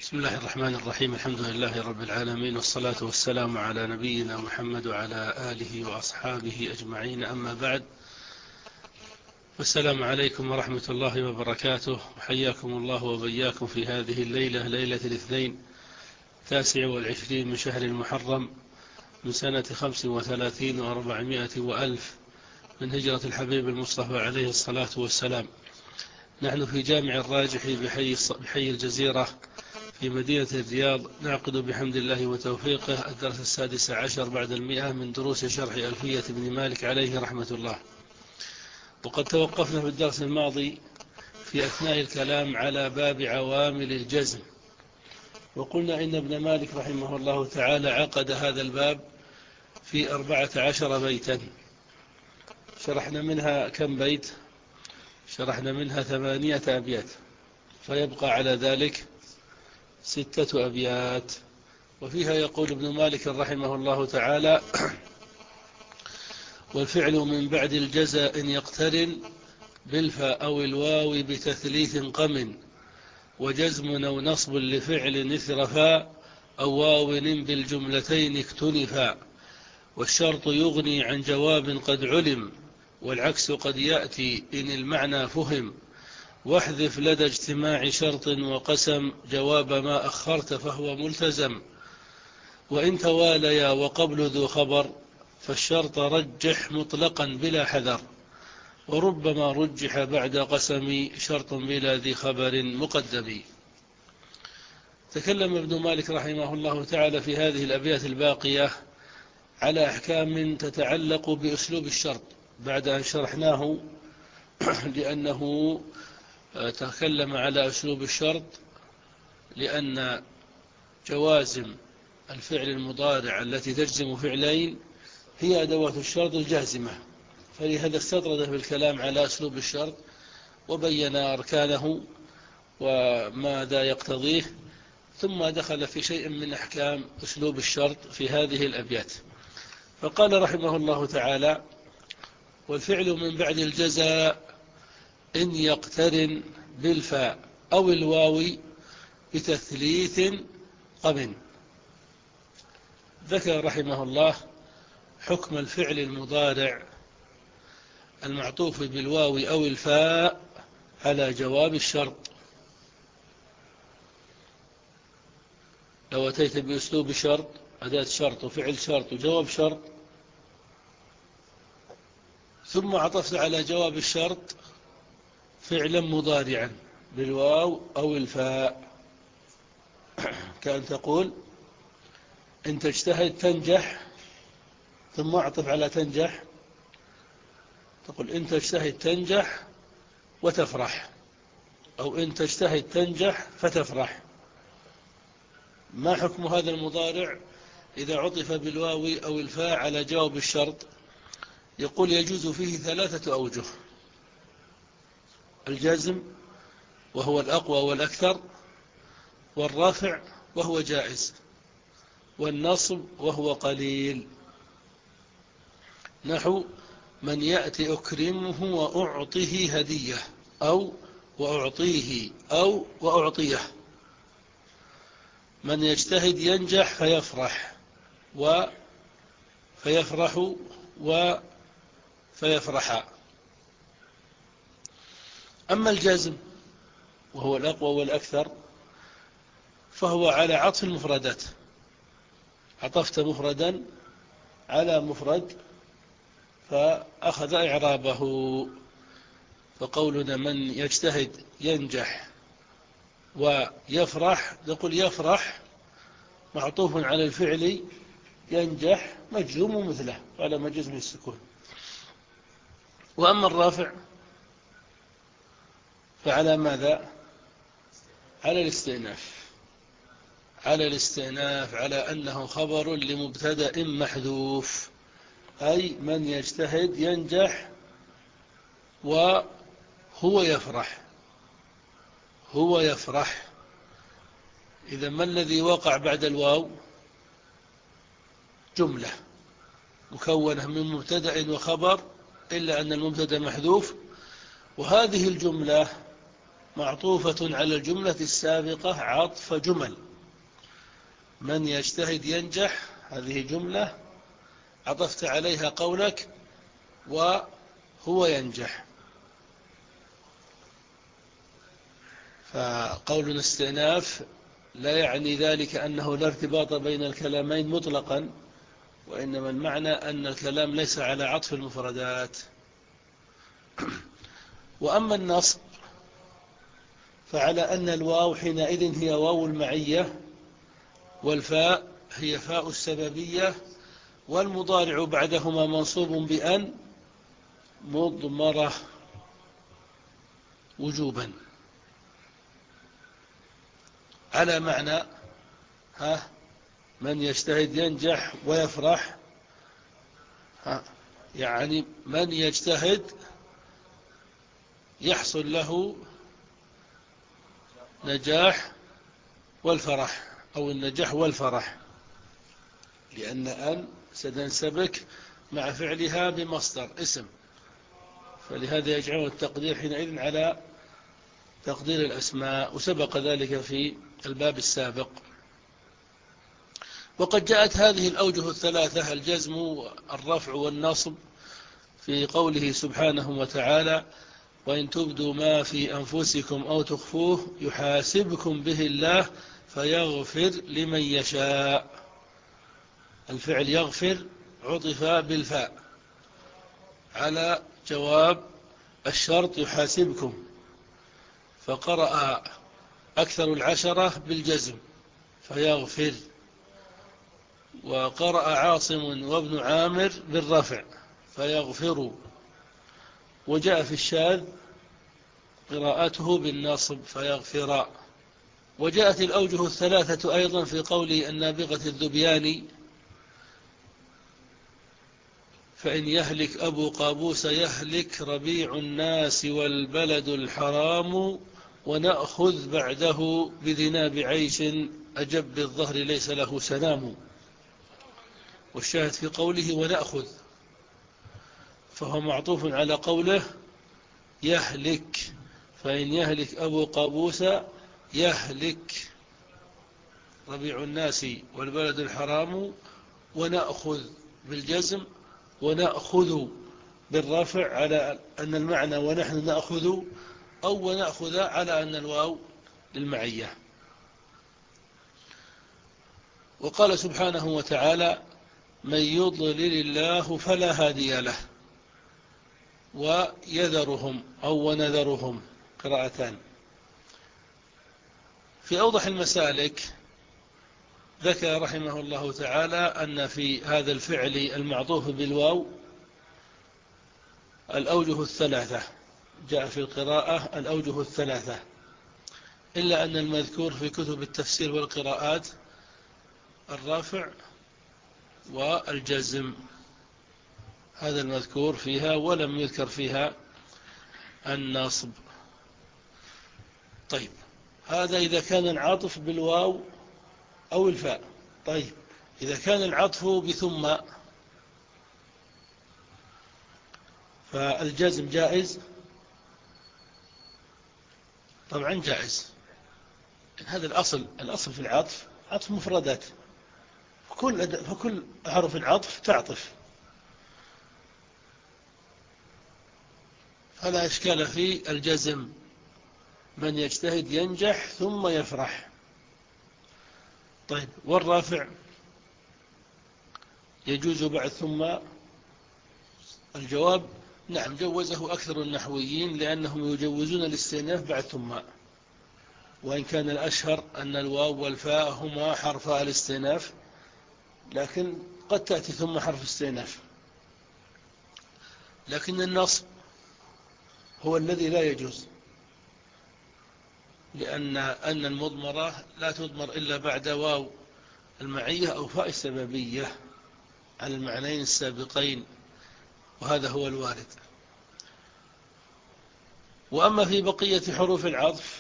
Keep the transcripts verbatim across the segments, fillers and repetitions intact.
بسم الله الرحمن الرحيم. الحمد لله رب العالمين، والصلاة والسلام على نبينا محمد وعلى آله وأصحابه أجمعين، أما بعد. والسلام عليكم ورحمة الله وبركاته، وحياكم الله وبياكم في هذه الليلة، ليلة الاثنين التاسع والعشرين من شهر المحرم من سنة خمس وثلاثين وأربعمائة وألف من هجرة الحبيب المصطفى عليه الصلاة والسلام. نحن في جامع الراجح بحي, بحي الجزيرة في مدينة الرياض، نعقد بحمد الله وتوفيقه الدرس السادس عشر بعد المئة من دروس شرح ألفية بن مالك عليه رحمة الله. وقد توقفنا في الدرس الماضي في أثناء الكلام على باب عوامل الجزم، وقلنا إن ابن مالك رحمه الله تعالى عقد هذا الباب في أربعة عشر بيتا. شرحنا منها كم بيت؟ شرحنا منها ثمانية أبيات، فيبقى على ذلك ستة أبيات. وفيها يقول ابن مالك رحمه الله تعالى: والفعل من بعد الجزاء إن يقترن بالفاء أو الواو بتثليث قم، وجزم أو نصب لفعل إثر فاء أو واو بالجملتين اكتنفا، والشرط يغني عن جواب قد علم، والعكس قد يأتي إن المعنى فهم، واحذف لدى اجتماع شرط وقسم جواب ما أخرت فهو ملتزم، وإن تواليا وقبل ذو خبر فالشرط رجح مطلقا بلا حذر، وربما رجح بعد قسم شرط بلا ذي خبر مقدم. تكلم ابن مالك رحمه الله تعالى في هذه الأبيات الباقية على أحكام تتعلق بأسلوب الشرط بعد أن شرحناه، لأنه تكلم على أسلوب الشرط لأن جوازم الفعل المضارع التي تجزم فعلين هي أدوات الشرط الجازمة، فلهذا استطرد في الكلام على أسلوب الشرط وبين أركانه وماذا يقتضيه، ثم دخل في شيء من أحكام أسلوب الشرط في هذه الأبيات. فقال رحمه الله تعالى: والفعل من بعد الجزاء إن يقترن بالفاء أو الواو بتثليث قم. ذكر رحمه الله حكم الفعل المضارع المعطوف بالواو أو الفاء على جواب الشرط. لو أتيت بأسلوب شرط، أداة شرط وفعل شرط وجواب شرط، ثم عطفت على جواب الشرط فعلا مضارعا بالواو أو الفاء، كأن تقول: إن تجتهد تنجح، ثم أعطف على تنجح، تقول: إن تجتهد تنجح وتفرح، أو إن تجتهد تنجح فتفرح. ما حكم هذا المضارع إذا عطف بالواو أو الفاء على جواب الشرط؟ يقول: يجوز فيه ثلاثة أوجه: الجزم وهو الأقوى والأكثر، والرافع وهو جائز، والنصب وهو قليل. نحو: من يأتي أكرمه وأعطيه هدية، أو وأعطيه، أو وأعطيه. من يجتهد ينجح فيفرح، و فيفرح، و فيفرح. أما الجزم وهو الأقوى والأكثر فهو على عطف المفردات، عطفت مفردا على مفرد فأخذ إعرابه. فقولنا من يجتهد ينجح ويفرح، نقول يفرح معطوف على الفعل ينجح مجزوم مثله على مجزم السكون. وأما الرافع فعلى ماذا؟ على الاستئناف، على الاستئناف على أنه خبر لمبتدأ محذوف، أي من يجتهد ينجح وهو يفرح، هو يفرح. إذا ما الذي وقع بعد الواو؟ جملة مكونة من مبتدأ وخبر، إلا أن المبتدأ محذوف، وهذه الجملة معطوفة على الجملة السابقة عطف جمل. من يجتهد ينجح، هذه جملة عطفت عليها قولك وهو ينجح. فقول الاستئناف لا يعني ذلك أنه لا ارتباط بين الكلامين مطلقا، وإنما المعنى أن الكلام ليس على عطف المفردات. وأما النصب فعلى أن الواو حينئذ هي واو المعية، والفاء هي فاء السببية، والمضارع بعدهما منصوب بأن مضمرة وجوبا، على معنى ها من يجتهد ينجح ويفرح. ها يعني من يجتهد يحصل له نجاح والفرح، أو النجاح والفرح، لأن أن ستنسبك مع فعلها بمصدر اسم، فلهذا يجعل التقدير حينئذ على تقدير الأسماء، وسبق ذلك في الباب السابق. وقد جاءت هذه الأوجه الثلاثة الجزم والرفع والنصب في قوله سبحانه وتعالى: وإن تبدوا ما في أنفسكم أو تخفوه يحاسبكم به الله فيغفر لمن يشاء. الفعل يغفر عطف بالفاء على جواب الشرط يحاسبكم، فقرأ أكثر العشرة بالجزم فيغفر، وقرأ عاصم وابن عامر بالرفع فيغفر، وجاء في الشاذ قراءته بالنصب فيغفر. وجاءت الأوجه الثلاثة أيضا في قول النابغة الذبياني: فإن يهلك أبو قابوس يهلك ربيع الناس والبلد الحرام، ونأخذ بعده بذناب عيش أجب الظهر ليس له سلام. والشاهد في قوله ونأخذ فهو معطوف على قوله يهلك، فإن يهلك أبو قابوس يهلك ربيع الناس والبلد الحرام، ونأخذ بالجزم، ونأخذ بالرفع على أن المعنى ونحن نأخذ، أو ونأخذ على أن الواو للمعية. وقال سبحانه وتعالى: من يضلل الله فلا هادي له، ويذرهم أو ونذرهم قراءتان. في أوضح المسالك ذكر رحمه الله تعالى أن في هذا الفعل المعطوف بالواو الأوجه الثلاثة، جاء في القراءة الأوجه الثلاثة، إلا أن المذكور في كتب التفسير والقراءات الرافع والجزم، هذا المذكور فيها، ولم يذكر فيها النصب. طيب، هذا إذا كان العطف بالواو أو الفاء. طيب، إذا كان العطف بثم فالجزم جائز؟ طبعا جائز. هذا الأصل الأصل في العطف عطف مفردات، فكل, فكل حرف العطف تعطف، فلا إشكال في الجزم. من يجتهد ينجح ثم يفرح. طيب، والرافع يجوز بعد ثم؟ الجواب نعم، جوزه أكثر النحويين، لأنهم يجوزون الاستئناف بعد ثم، وإن كان الأشهر أن الواو والفاء هما حرفا الاستئناف، لكن قد تأتي ثم حرف استئناف. لكن النصب هو الذي لا يجوز، لأن أن المضمرة لا تضمر إلا بعد واو المعية أو فاء السببية على المعنيين السابقين، وهذا هو الوارد. وأما في بقية حروف العطف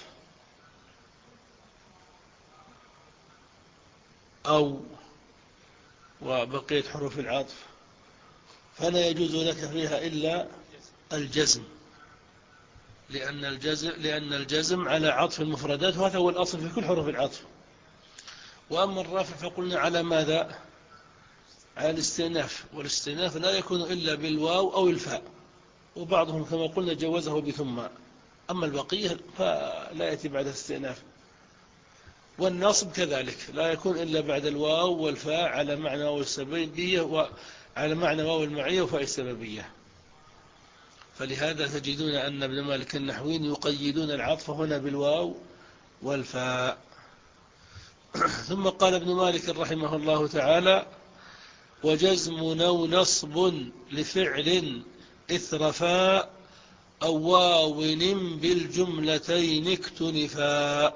أو وبقية حروف العطف فلا يجوز لك فيها إلا الجزم، لأن الجزم, لأن الجزم على عطف المفردات، وهذا هو الأصل في كل حروف العطف. وأما الرافع فقلنا على ماذا؟ على الاستئناف، والاستئناف لا يكون إلا بالواو أو الفاء، وبعضهم كما قلنا جوزه بثم، أما البقية فلا يأتي بعد الاستئناف. والنصب كذلك لا يكون إلا بعد الواو والفاء على معنى واو السببية، وعلى معنى واو المعية وفاء السببية. فلهذا تجدون أن ابن مالك النحوين يقيدون العطف هنا بالواو والفاء. ثم قال ابن مالك رحمه الله تعالى: وجزم أو نصب لفعل إثر فاء أو واو بالجملتين اكتنفا.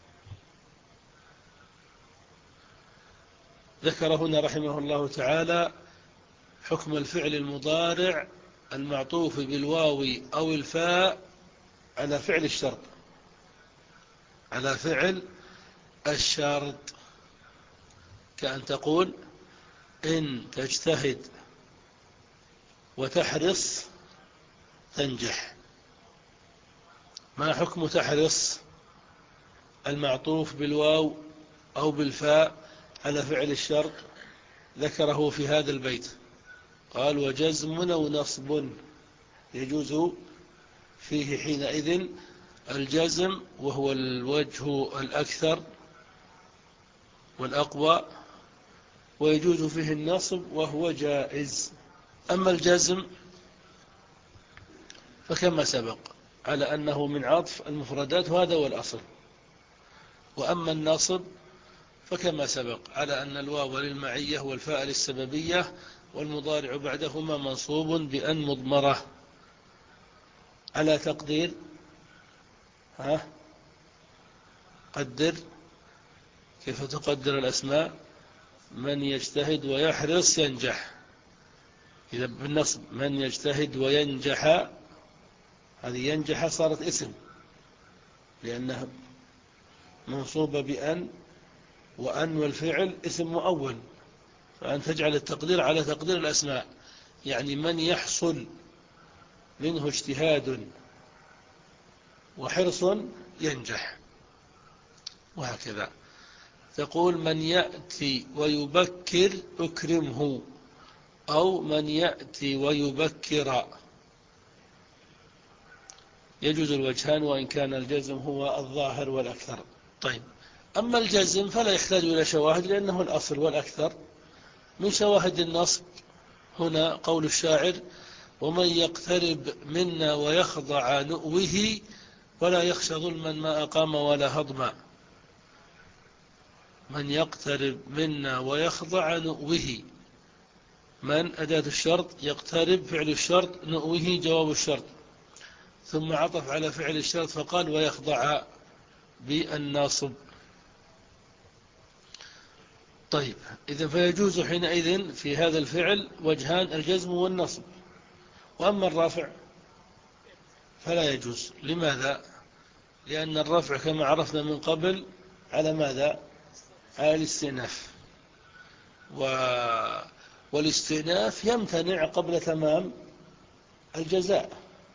ذكر هنا رحمه الله تعالى حكم الفعل المضارع المعطوف بالواو أو الفاء على فعل الشرط، على فعل الشرط، كأن تقول: إن تجتهد وتحرص تنجح. ما حكم تحرص المعطوف بالواو أو بالفاء على فعل الشرط؟ ذكره في هذا البيت، قال: وجزم أو نصب، يجوز فيه حينئذ الجزم وهو الوجه الأكثر والأقوى، ويجوز فيه النصب وهو جائز. أما الجزم فكما سبق على أنه من عطف المفردات، وهذا هو الأصل. وأما النصب فكما سبق على أن الواو للمعية والفاء للسببية، والمضارع بعدهما منصوب بأن مضمرة، على تقدير ها قدر. كيف تقدر الأسماء؟ من يجتهد ويحرص ينجح. إذا بالنصب من يجتهد وينجح، هذه ينجح صارت اسم لأنها منصوبة بأن، وأن والفعل اسم مؤول، فأن تجعل التقدير على تقدير الأسماء، يعني من يحصل منه اجتهاد وحرص ينجح، وهكذا. تقول: من يأتي ويبكر أكرمه، أو من يأتي ويبكر، يجوز الوجهان، وإن كان الجزم هو الظاهر والأكثر. طيب، أما الجزم فلا يحتاج إلى شواهد لأنه الأصل والأكثر. من شواهد النصب هنا قول الشاعر: ومن يقترب منا ويخضع نؤوه، ولا يخشى ظلما ما أقام ولا هضما. من يقترب منا ويخضع نؤوه، من أداة الشرط، يقترب فعل الشرط، نؤوه جواب الشرط، ثم عطف على فعل الشرط فقال: ويخضع بالناصب. طيب، إذا فيجوز حينئذ في هذا الفعل وجهان: الجزم والنصب. وأما الرافع فلا يجوز. لماذا؟ لأن الرفع كما عرفنا من قبل على ماذا؟ على الاستئناف، و... والاستئناف يمتنع قبل تمام الجزاء،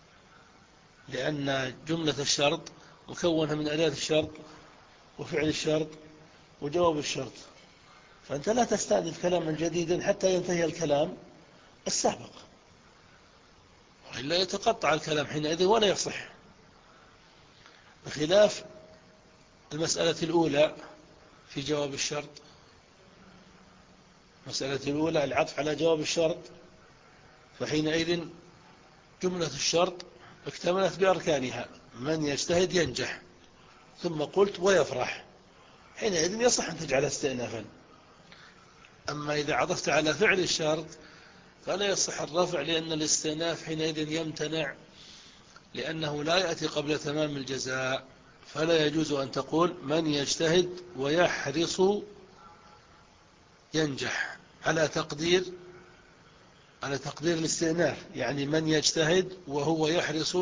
لأن جملة الشرط مكونة من أداة الشرط وفعل الشرط وجواب الشرط، فأنت لا تستأنف كلاما جديدا حتى ينتهي الكلام السابق، إلا يتقطع الكلام حينئذ ولا يصح، بخلاف المسألة الأولى في جواب الشرط. المسألة الأولى العطف على جواب الشرط، فحينئذ جملة الشرط اكتملت بأركانها: من يجتهد ينجح، ثم قلت ويفرح، حينئذ يصح أن تجعل استئنافا. أما إذا عطفت على فعل الشرط فلا يصح الرفع، لأن الاستئناف حينئذ يمتنع، لأنه لا يأتي قبل تمام الجزاء، فلا يجوز أن تقول: من يجتهد ويحرص ينجح، على تقدير على تقدير الاستئناف، يعني من يجتهد وهو يحرص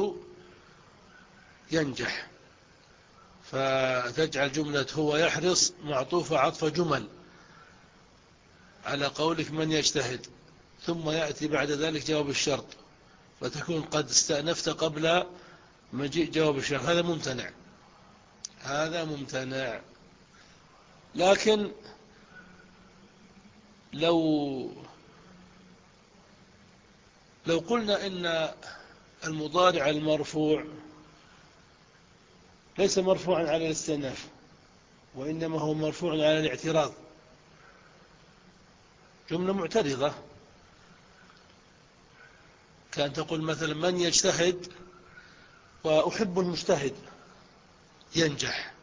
ينجح، فتجعل جملة هو يحرص معطوفة عطف جمل على قولك من يجتهد، ثم يأتي بعد ذلك جواب الشرط، فتكون قد استأنفت قبل مجيء جواب الشرط هذا ممتنع، هذا ممتنع. لكن لو لو قلنا إن المضارع المرفوع ليس مرفوعا على الاستئناف، وإنما هو مرفوع على الاعتراض، جملة معترضة، كان تقول مثلا من يجتهد وأحب المجتهد ينجح،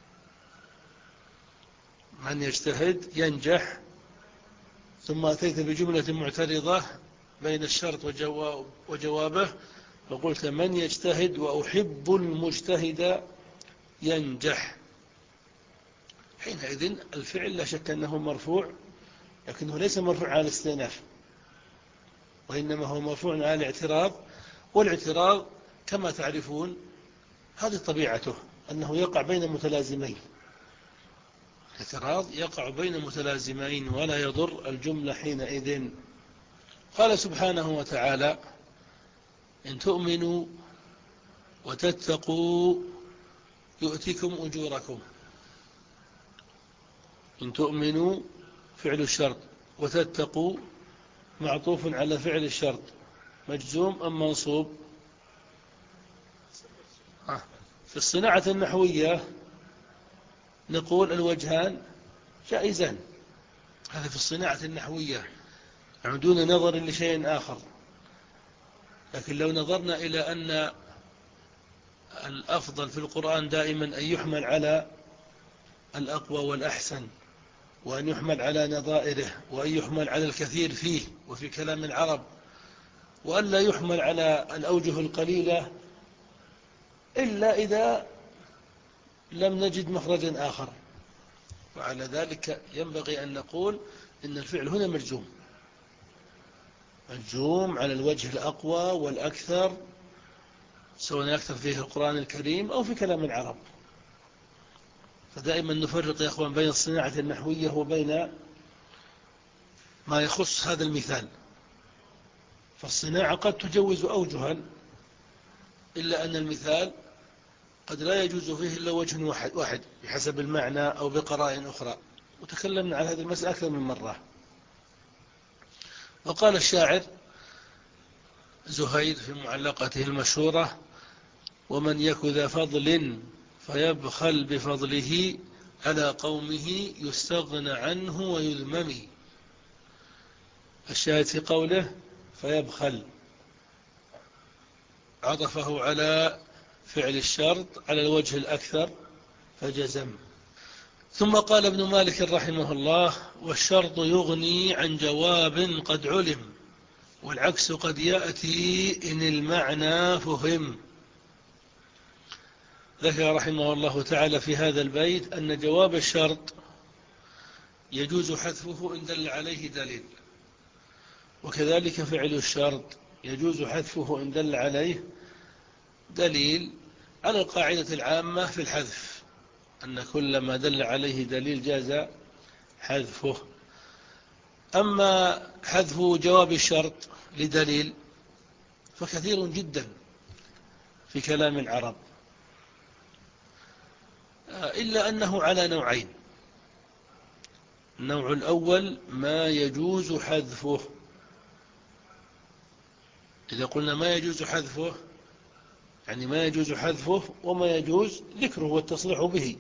من يجتهد ينجح، ثم أتيت بجملة معترضة بين الشرط وجوابه فقلت من يجتهد وأحب المجتهد ينجح. حينئذ الفعل لا شك أنه مرفوع، لكنه ليس مرفوع على الاستئناف، وإنما هو مرفوع على الاعتراض. والاعتراض كما تعرفون هذه طبيعته، أنه يقع بين متلازمين، الاعتراض يقع بين متلازمين ولا يضر الجملة حينئذ. قال سبحانه وتعالى إن تؤمنوا وتتقوا يؤتكم أجوركم. إن تؤمنوا فعل الشرط، وتتقوا معطوف على فعل الشرط، مجزوم أم منصوب؟ في الصناعة النحوية نقول الوجهان جائزان، هذا في الصناعة النحوية يعني دون نظر لشيء آخر. لكن لو نظرنا إلى أن الأفضل في القرآن دائما أن يحمل على الأقوى والأحسن، وأن يحمل على نظائره، وأن يحمل على الكثير فيه وفي كلام العرب، وأن لا يحمل على الأوجه القليلة إلا إذا لم نجد مخرجا آخر. وعلى ذلك ينبغي أن نقول إن الفعل هنا مجزوم، مجزوم على الوجه الأقوى والأكثر، سواء يكثر فيه القرآن الكريم أو في كلام العرب. فدائما نفرق يا أخوان بين الصناعة النحوية وبين ما يخص هذا المثال. فالصناعة قد تجوز أوجها، إلا أن المثال قد لا يجوز فيه إلا وجه واحد, واحد بحسب المعنى أو بقرائن أخرى، وتكلمنا عن هذه المسألة أكثر من مرة. وقال الشاعر زهير في معلقته المشهورة ومن يك ذا فضل فيبخل بفضله على قومه يستغنى عنه ويذمم. الشاهد في قوله فيبخل عطفه على فعل الشرط على الوجه الأكثر فجزم. ثم قال ابن مالك رحمه الله والشرط يغني عن جواب قد علم والعكس قد يأتي إن المعنى فهم. ذكر رحمه الله تعالى في هذا البيت أن جواب الشرط يجوز حذفه إن دل عليه دليل، وكذلك فعل الشرط يجوز حذفه إن دل عليه دليل، على القاعدة العامة في الحذف أن كل ما دل عليه دليل جاز حذفه. أما حذف جواب الشرط لدليل فكثير جدا في كلام العرب، إلا أنه على نوعين. النوع الأول ما يجوز حذفه، إذا قلنا ما يجوز حذفه يعني ما يجوز حذفه وما يجوز ذكره والتصريح به،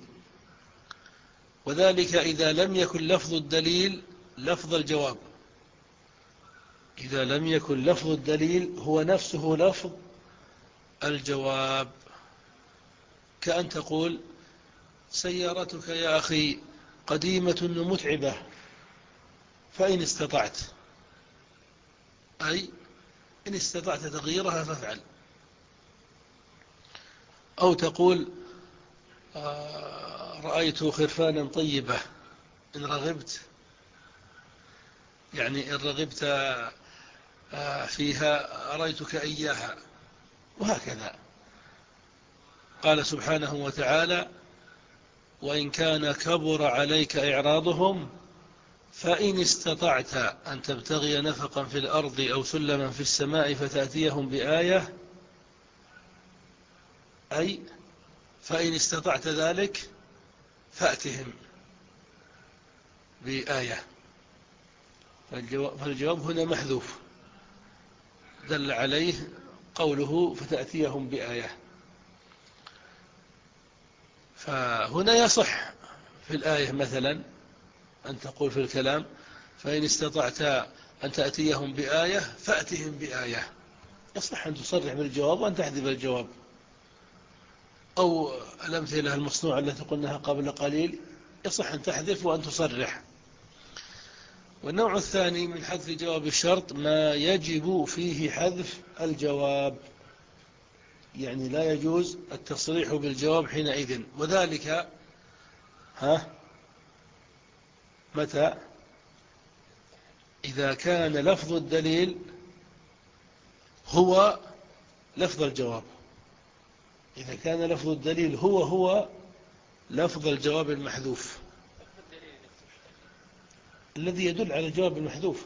وذلك إذا لم يكن لفظ الدليل لفظ الجواب، إذا لم يكن لفظ الدليل هو نفسه لفظ الجواب، كأن تقول سيارتك يا أخي قديمة متعبة فإن استطعت، أي إن استطعت تغييرها فافعل. أو تقول رأيت خرفانا طيبة إن رغبت، يعني إن رغبت فيها أريتك إياها، وهكذا. قال سبحانه وتعالى وإن كان كبر عليك إعراضهم فإن استطعت أن تبتغي نفقا في الأرض أو سلما في السماء فتأتيهم بآية أي فإن استطعت ذلك فأتهم بآية. فالجواب هنا محذوف، دل عليه قوله فتأتيهم بآية. فهنا يصح في الآية مثلا أن تقول في الكلام فإن استطعت أن تأتيهم بآية فأتهم بآية، يصح أن تصرح بالجواب وأن تحذف الجواب. أو الأمثلة المصنوعة التي قلناها قبل قليل يصح أن تحذف وأن تصرح. والنوع الثاني من حذف جواب الشرط ما يجب فيه حذف الجواب، يعني لا يجوز التصريح بالجواب حينئذ. وذلك ها متى؟ إذا كان لفظ الدليل هو لفظ الجواب، إذا كان لفظ الدليل هو هو لفظ الجواب المحذوف الذي يدل على الجواب المحذوف.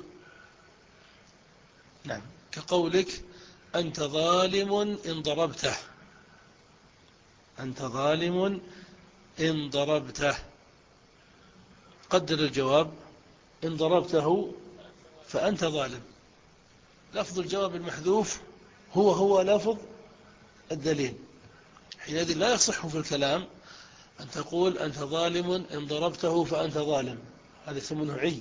نعم، كقولك أنت ظالم إن ضربته، أنت ظالم إن ضربته، قدر الجواب إن ضربته فأنت ظالم. لفظ الجواب المحذوف هو هو لفظ الدليل، حينئذ لا يصح في الكلام أن تقول أنت ظالم إن ضربته فأنت ظالم، هذا يسمونه عي.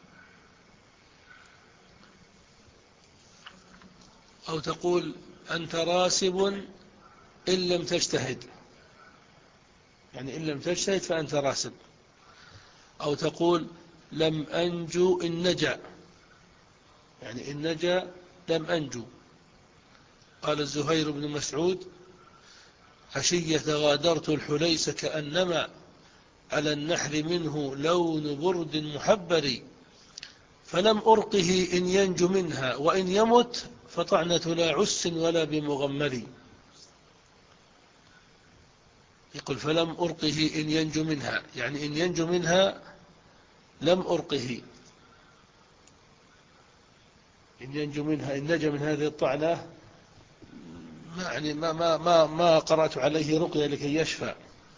أو تقول أنت راسب إن لم تجتهد، يعني إن لم تجتهد فأنت راسب. أو تقول لم أنجو إن نجا، يعني إن نجا لم أنجو. قال الزهير بن مسعود عشية غادرت الحليس كأنما على النحر منه لون برد محبر، فلم أرقه إن ينجو منها وإن يمت فطعنة لا عس ولا بمغمر. يقول فلم أرقه إن ينجو منها، يعني إن ينجو منها لم أرقه، إن ينجو منها إن نجا من هذه الطعنة ما يعني ما ما ما ما قرأت عليه رقية لكي يشفى.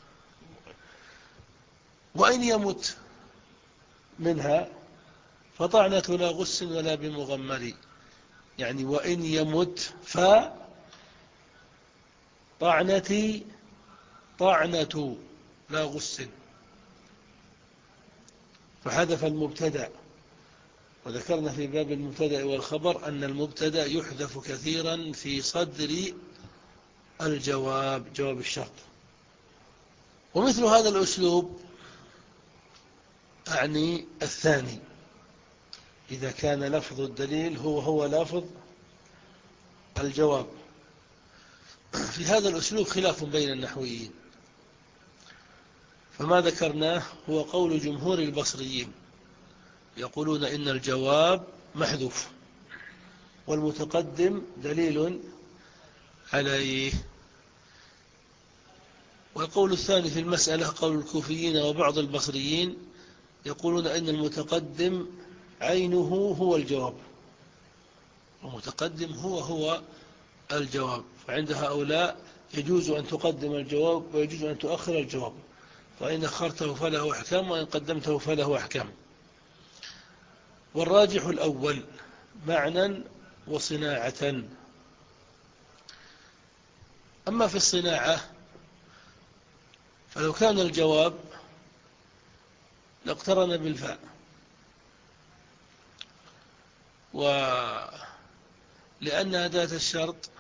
وإن يمت منها فطعنة لا غس ولا بمغمر، يعني وإن يمت فطعنتي طعنة لا غس، فحذف المبتدأ. وذكرنا في باب المبتدأ والخبر أن المبتدأ يحذف كثيرا في صدر الجواب، جواب الشرط. ومثل هذا الأسلوب أعني الثاني، إذا كان لفظ الدليل هو هو لفظ الجواب. في هذا الأسلوب خلاف بين النحويين، فما ذكرناه هو قول جمهور البصريين، يقولون إن الجواب محذوف والمتقدم دليل عليه. والقول الثاني في المسألة قول الكوفيين وبعض البصريين، يقولون إن المتقدم عينه هو الجواب، المتقدم هو هو الجواب. فعند هؤلاء يجوز أن تقدم الجواب ويجوز أن تؤخر الجواب، فإن أخرته فله أحكام وإن قدمته فله أحكام. والراجح الأول معنى وصناعة. أما في الصناعة فلو كان الجواب لاقترن بالفاء، ولأن أداة الشرط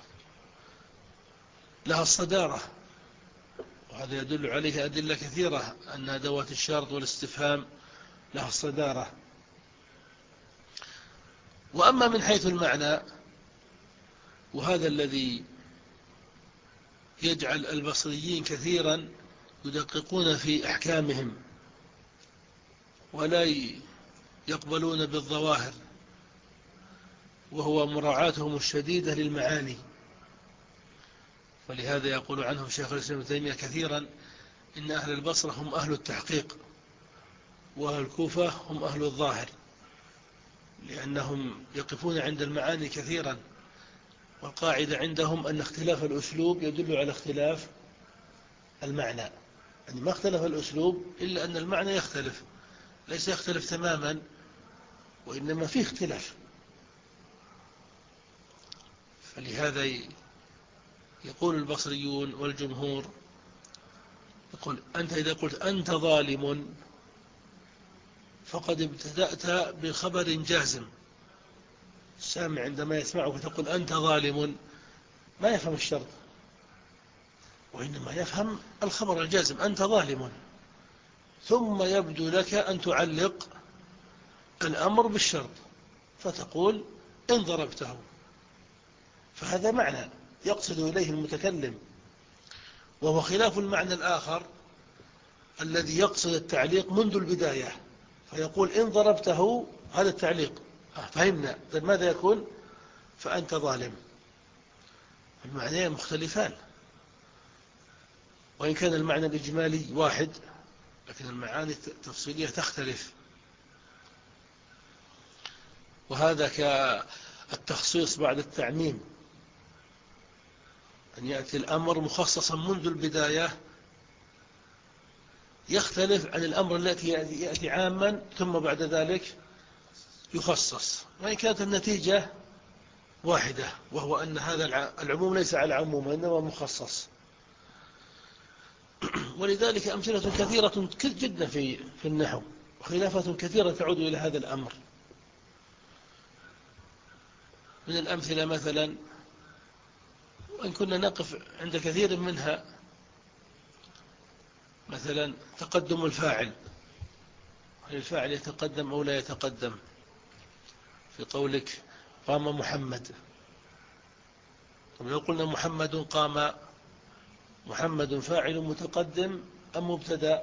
لها الصدارة، وهذا يدل عليه أدلة كثيرة أن أدوات الشرط والاستفهام لها الصدارة. وأما من حيث المعنى، وهذا الذي يجعل البصريين كثيرا يدققون في أحكامهم ولا يقبلون بالظواهر، وهو مراعاتهم الشديدة للمعاني. ولهذا يقول عنهم شيخ الإسلام ابن تيمية كثيرا إن أهل البصرة هم أهل التحقيق، وأهل الكوفة هم أهل الظاهر، لأنهم يقفون عند المعاني كثيرا. والقاعدة عندهم أن اختلاف الأسلوب يدل على اختلاف المعنى، يعني ما اختلف الأسلوب إلا أن المعنى يختلف، ليس يختلف تماما، وإنما فيه اختلاف. فلهذا يقول البصريون والجمهور، يقول أنت إذا قلت أنت ظالم فقد ابتدأت بخبر جازم. السامع عندما يسمعك تقول أنت ظالم ما يفهم الشرط، وإنما يفهم الخبر الجازم أنت ظالم، ثم يبدو لك أن تعلق الأمر بالشرط فتقول إن ضربته، فهذا معنى يقصد إليه المتكلم، وهو خلاف المعنى الآخر الذي يقصد التعليق منذ البداية، فيقول إن ضربته، هذا التعليق فهمنا، طيب ماذا يكون؟ فأنت ظالم. المعنيين مختلفان، وإن كان المعنى الإجمالي واحد لكن المعاني التفصيلية تختلف. وهذا كالتخصيص بعد التعميم، أن يأتي الأمر مخصصا منذ البداية يختلف عن الأمر الذي يأتي عاما ثم بعد ذلك يخصص، وإن كانت النتيجة واحدة، وهو أن هذا العموم ليس على عموم وإنما مخصص. ولذلك أمثلة كثيرة جدا في في النحو، وخلافات كثيرة تعود إلى هذا الأمر. من الأمثلة مثلا، وإن كنا نقف عند كثير منها، مثلا تقدم الفاعل، هل الفاعل يتقدم أو لا يتقدم؟ في قولك قام محمد، طب لو قلنا محمد قام، محمد فاعل متقدم أم مبتدا؟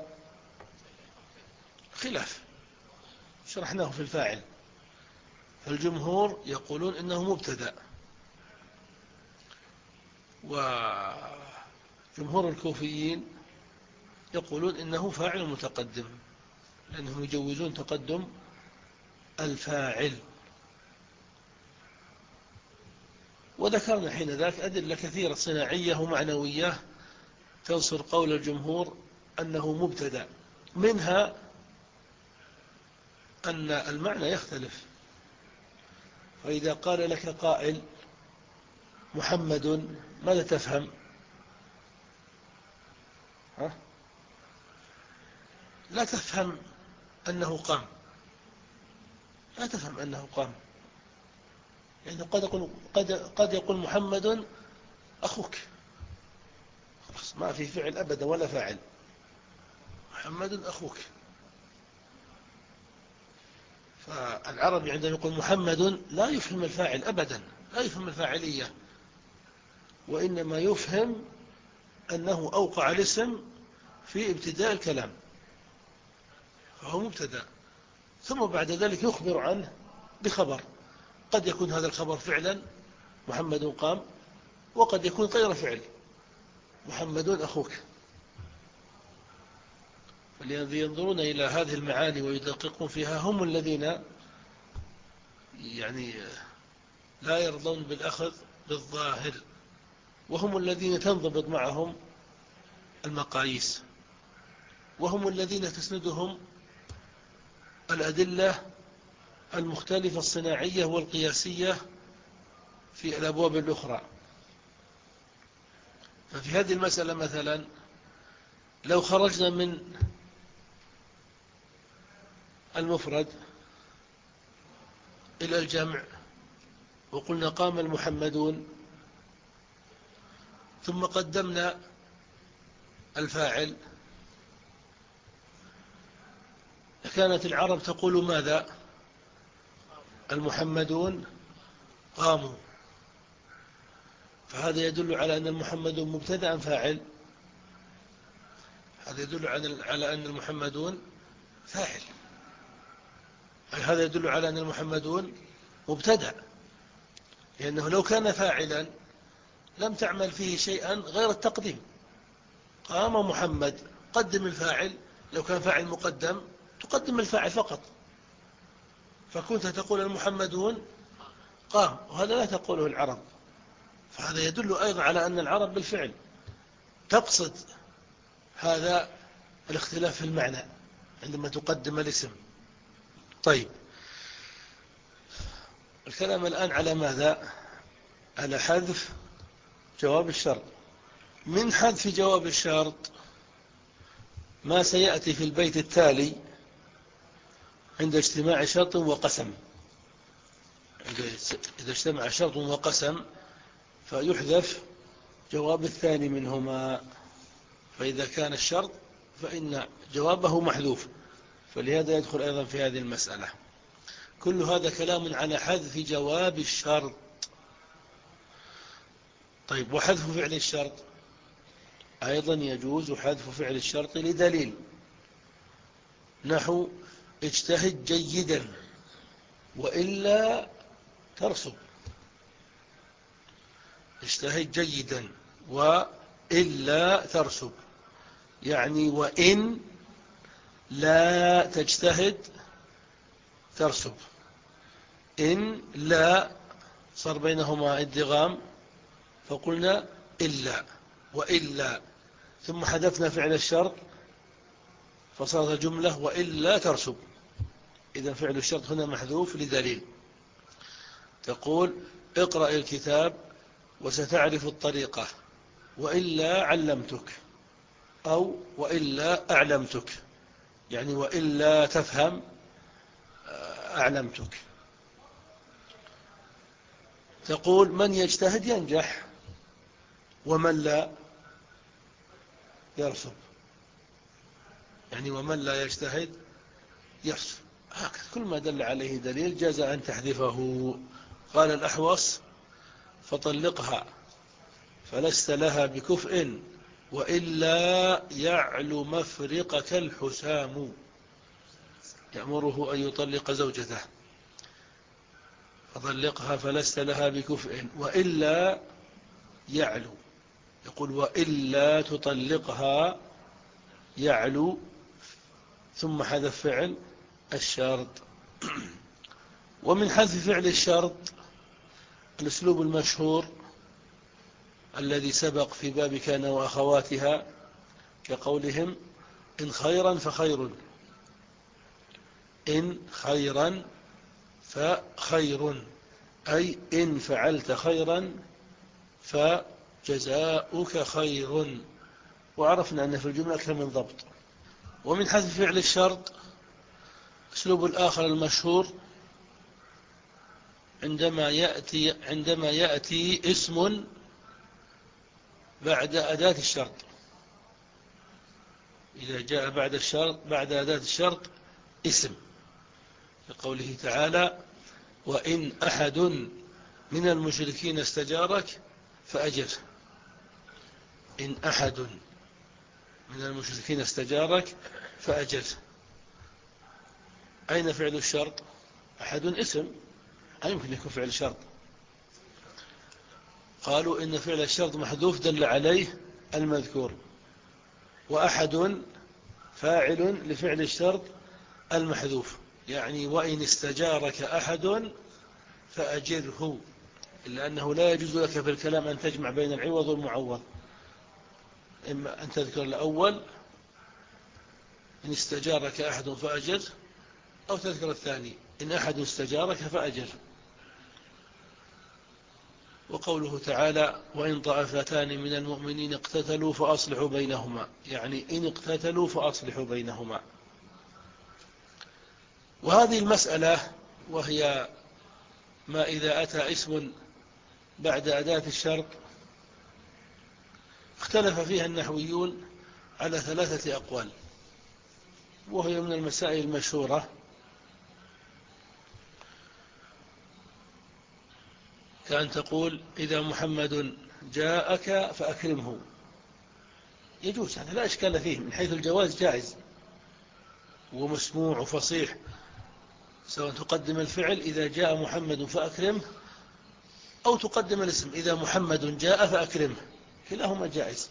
خلاف، شرحناه في الفاعل. فالجمهور يقولون إنه مبتدا، وجمهور الكوفيين يقولون إنه فاعل متقدم، لأنهم يجوزون تقدم الفاعل. وذكرنا حين ذاك أدلة كثيرة صناعية ومعنوية تنصر قول الجمهور أنه مبتدا، منها أن المعنى يختلف. فإذا قال لك قائل محمد، ماذا تفهم؟ ها؟ لا تفهم أنه قام، لا تفهم أنه قام، يعني قد يقول, قد, قد يقول محمد أخوك، ما في فعل أبدا ولا فاعل، محمد أخوك. فالعربي عندما يقول محمد لا يفهم الفاعل أبدا، لا يفهم الفاعلية، وإنما يفهم أنه أوقع الاسم في ابتداء الكلام، فهو مبتدا، ثم بعد ذلك يخبر عنه بخبر، قد يكون هذا الخبر فعلا محمد قام، وقد يكون غير فعل محمد أخوك. فالذين ينظرون إلى هذه المعاني ويدققون فيها هم الذين يعني لا يرضون بالأخذ بالظاهر، وهم الذين تنضبط معهم المقاييس، وهم الذين تسندهم الأدلة المختلفة الصناعية والقياسية في الأبواب الأخرى. ففي هذه المسألة مثلا لو خرجنا من المفرد إلى الجمع وقلنا قام المحمدون، ثم قدمنا الفاعل، كانت العرب تقول ماذا؟ المحمدون قاموا، فهذا يدل على أن المحمدون مبتدأ أم فاعل؟ هذا يدل على أن المحمدون فاعل، هذا يدل على أن المحمدون مبتدأ، لأنه لو كان فاعلا لم تعمل فيه شيئا غير التقديم. قام محمد، قدم الفاعل، لو كان فاعل مقدم تقدم الفاعل فقط، فكنت تقول المحمدون قام، وهذا لا تقوله العرب. فهذا يدل أيضا على أن العرب بالفعل تقصد هذا الاختلاف في المعنى عندما تقدم الاسم. طيب، الكلام الآن على ماذا؟ على حذف جواب الشرط. من حذف جواب الشرط ما سيأتي في البيت التالي عند اجتماع شرط وقسم. إذا اجتمع شرط وقسم فيحذف جواب الثاني منهما، فإذا كان الشرط فإن جوابه محذوف، فلهذا يدخل أيضا في هذه المسألة. كل هذا كلام على حذف جواب الشرط. طيب، وحذف فعل الشرط أيضا يجوز حذف فعل الشرط لدليل، نحو اجتهد جيدا وإلا ترسب. اجتهد جيدا وإلا ترسب، يعني وإن لا تجتهد ترسب. إن لا صار بينهما ادغام فقلنا إلا وإلا، ثم حذفنا فعل الشرط فصارت جملة وإلا ترسب. إذا فعل الشرط هنا محذوف لدليل. تقول اقرأ الكتاب وستعرف الطريقة وإلا علمتك، أو وإلا أعلمتك، يعني وإلا تفهم أعلمتك. تقول من يجتهد ينجح ومن لا يرسب، يعني ومن لا يجتهد يرسب. هكذا كل ما دل عليه دليل جاز أن تحذفه. قال الأحوص فطلقها فلست لها بكفء وإلا يعلو مفرقك الحسام. يأمره أن يطلق زوجته، فطلقها فلست لها بكفء وإلا يعلو، يقول وإلا تطلقها يعلو، ثم حذف فعل الشرط. ومن حذف فعل الشرط الأسلوب المشهور الذي سبق في باب كان وأخواتها، كقولهم إن خيرا فخير، إن خيرا فخير، أي إن فعلت خيرا فجزاؤك خير. وعرفنا أن في الجملة أكثر من ضبط. ومن حذف فعل الشرط أسلوب الآخر المشهور عندما يأتي, عندما يأتي اسم بعد أداة الشرط. إذا جاء بعد الشرط بعد أداة الشرط اسم، لقوله تعالى وإن أحد من المشركين استجارك فأجر. إن أحد من المشركين استجارك فأجر. أين فعل الشرط؟ أحد اسم، لا يمكن يكون فعل شرط. قالوا إن فعل الشرط محذوف دل عليه المذكور، وأحد فاعل لفعل الشرط المحذوف، يعني وإن استجارك أحد فأجره، إلا أنه لا يجوز لك في الكلام أن تجمع بين العوض والمعوض، إما أن تذكر الأول إن استجارك أحد فأجر، أو تذكر الثاني إن أحد استجارك فأجر. وقوله تعالى وإن طائفتان من المؤمنين اقتتلوا فأصلحوا بينهما، يعني إن اقتتلوا فأصلحوا بينهما. وهذه المسألة وهي ما إذا أتى اسم بعد أداة الشرط اختلف فيها النحويون على ثلاثة أقوال، وهي من المسائل المشهورة، كأن تقول إذا محمد جاءك فأكرمه، يجوز، هذا لا إشكال فيه، من حيث الجواز جائز ومسموع وفصيح، سواء تقدم الفعل إذا جاء محمد فأكرمه، أو تقدم الاسم إذا محمد جاء فأكرمه، كلاهما جائز.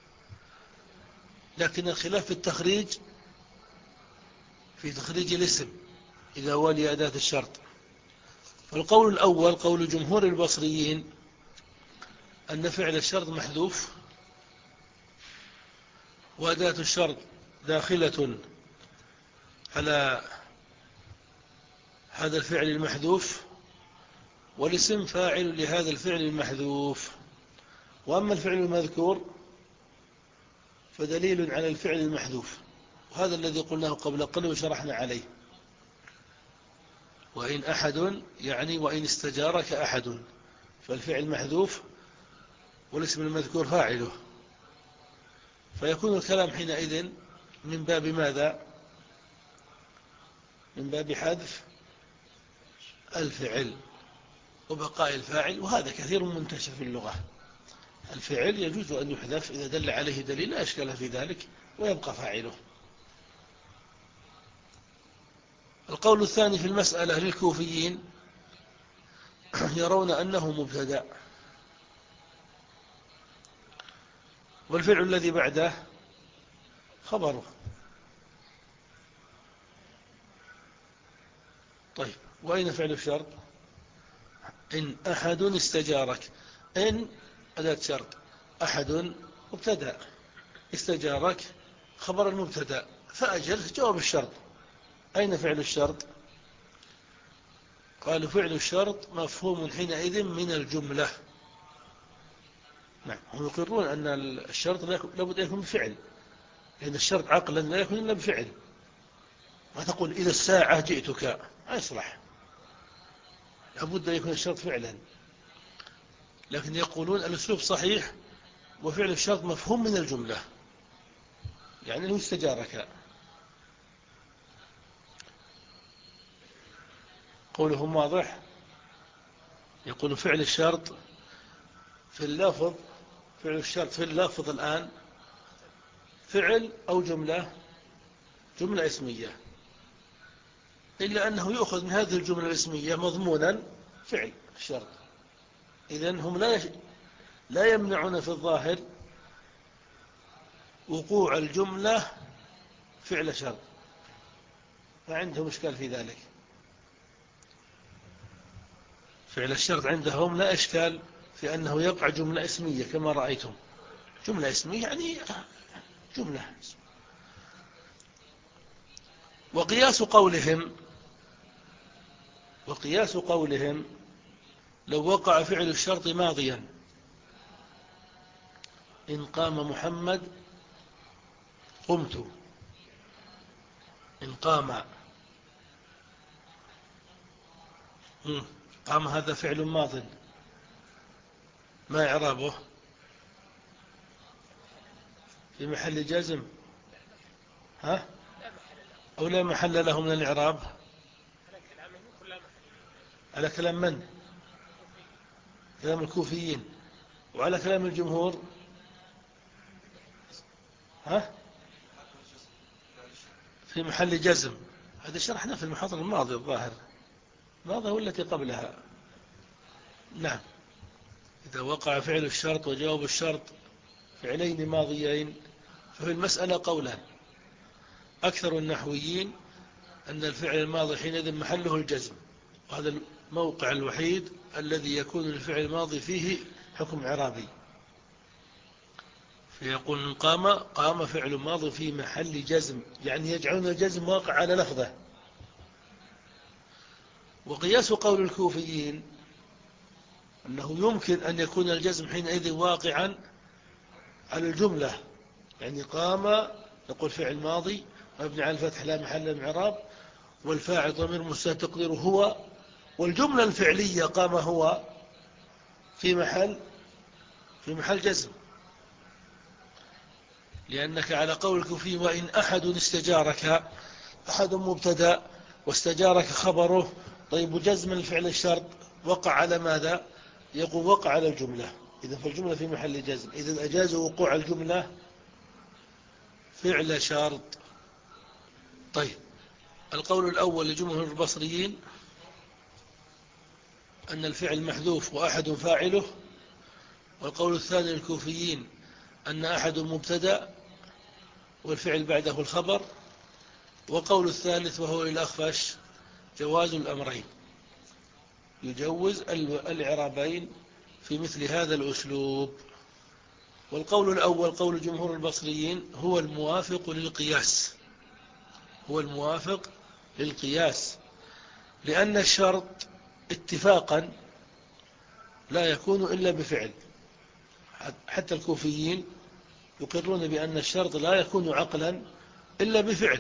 لكن الخلاف في التخريج، في تخريج الاسم إذا ولي أداة الشرط. فالقول الأول قول جمهور البصريين أن فعل الشرط محذوف، وأداة الشرط داخلة على هذا الفعل المحذوف، والاسم فاعل لهذا الفعل المحذوف. وأما الفعل المذكور فدليل على الفعل المحذوف، وهذا الذي قلناه قبل قليل وشرحنا عليه. وإن أحد يعني وإن استجارك أحد، فالفعل محذوف والاسم المذكور فاعله، فيكون الكلام حينئذ من باب ماذا؟ من باب حذف الفعل وبقاء الفاعل. وهذا كثير منتشر في اللغة، الفعل يجوز أن يحذف إذا دل عليه دليل لا أشكال في ذلك ويبقى فاعله. القول الثاني في المسألة للكوفيين يرون أنه مبتدأ، والفعل الذي بعده خبره. طيب، وأين فعل الشرط؟ إن أحد استجارك، إن أداة شرط، أحد مبتدأ، استجارك خبر المبتدأ، فأجل جواب الشرط. أين فعل الشرط؟ قالوا فعل الشرط مفهوم حينئذ من الجملة. نعم، هم يقرون أن الشرط لابد أن يكون بفعل، لأن الشرط عقلا لا يكون إلا بفعل. ما تقول إذا الساعة جئتك، ما يصلح، لابد أن يكون الشرط فعلا. لكن يقولون الأسلوب صحيح وفعل الشرط مفهوم من الجملة، يعني هو استجارك. قولهم واضح. يقول فعل الشرط في اللفظ، فعل الشرط في اللفظ الآن فعل أو جملة، جملة اسمية، إلا أنه يؤخذ من هذه الجملة الاسمية مضمونا فعل الشرط. إذن هم لا يش... لا يمنعون في الظاهر وقوع الجملة فعل شرط، ما عندهم إشكال في ذلك. فعل الشرط عندهم لا إشكال في أنه يقع جملة اسمية كما رأيتم. جملة اسمية يعني جملة. وقياس قولهم وقياس قولهم لو وقع فعل الشرط ماضيا، إن قام محمد قمت، إن قام قام هذا فعل ماض، ما إعرابه؟ في محل جزم، ها؟ أو لا محل له من الإعراب؟ على كلام من؟ كلام الكوفيين. وعلى كلام الجمهور ها؟ في محل جزم. هذا شرحنا في المحاضرة الماضية الظاهر، الماضية والتي قبلها. نعم، إذا وقع فعل الشرط وجواب الشرط فعلين ماضيين ففي المسألة قولان. أكثر النحويين أن الفعل الماضي حينئذ محله الجزم، وهذا الموقع الوحيد الذي يكون الفعل الماضي فيه حكم إعرابي، فيقول قام قام فعل ماضي في محل جزم، يعني يجعلون الجزم واقع على لفظه. وقياس قول الكوفيين أنه يمكن أن يكون الجزم حينئذ واقعا على الجملة، يعني قام نقول فعل ماضي مبني على الفتح لا محل من إعراب، والفاعل ضمير مستتر تقديره هو، والجملة الفعلية قام هو في محل في محل جزم، لأنك على قول الكوفي وإن أحد استجارك، أحد مبتدا واستجارك خبره. طيب، وجزم الفعل الشرط وقع على ماذا؟ يقول وقع على الجملة، إذا فالجملة في محل جزم، إذا أجاز وقوع الجملة فعل شرط. طيب، القول الأول لجمهور البصريين أن الفعل محذوف وأحد فاعله، والقول الثاني للكوفيين أن أحد مبتدا والفعل بعده الخبر، وقول الثالث وهو للأخفش جواز الأمرين، يجوز الإعرابين في مثل هذا الأسلوب. والقول الأول قول جمهور البصريين هو الموافق للقياس، هو الموافق للقياس، لأن الشرط اتفاقا لا يكون إلا بفعل. حتى الكوفيين يقرون بأن الشرط لا يكون عقلا إلا بفعل.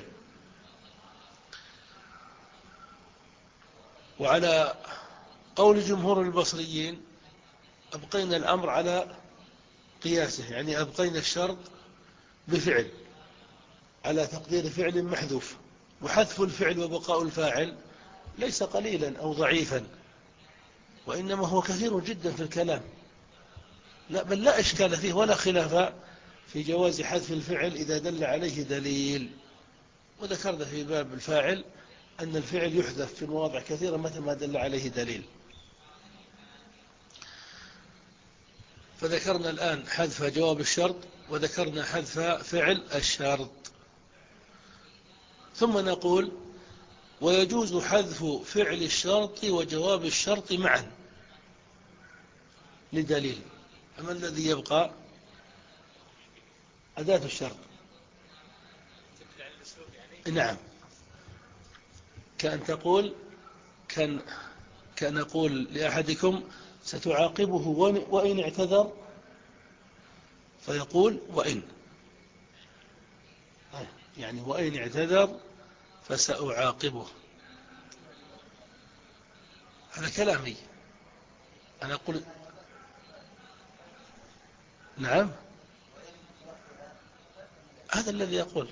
وعلى قول جمهور البصريين أبقينا الأمر على قياسه، يعني أبقينا الشرط بفعل على تقدير فعل محذوف، وحذف الفعل وبقاء الفاعل ليس قليلا أو ضعيفا، وإنما هو كثير جدا في الكلام، لا بل لا إشكال فيه ولا خلاف في جواز حذف الفعل إذا دل عليه دليل. وذكرنا في باب الفاعل أن الفعل يحذف في مواضع كثيرة متى ما دل عليه دليل. فذكرنا الآن حذف جواب الشرط، وذكرنا حذف فعل الشرط. ثم نقول ويجوز حذف فعل الشرط وجواب الشرط معا لدليل. أما الذي يبقى أداة الشرط. نعم، كأن تقول كان كان أقول لأحدكم ستعاقبه وإن اعتذر، فيقول وإن، يعني وإن اعتذر فسأعاقبه. هذا كلامي أنا أقول. نعم، هذا الذي يقول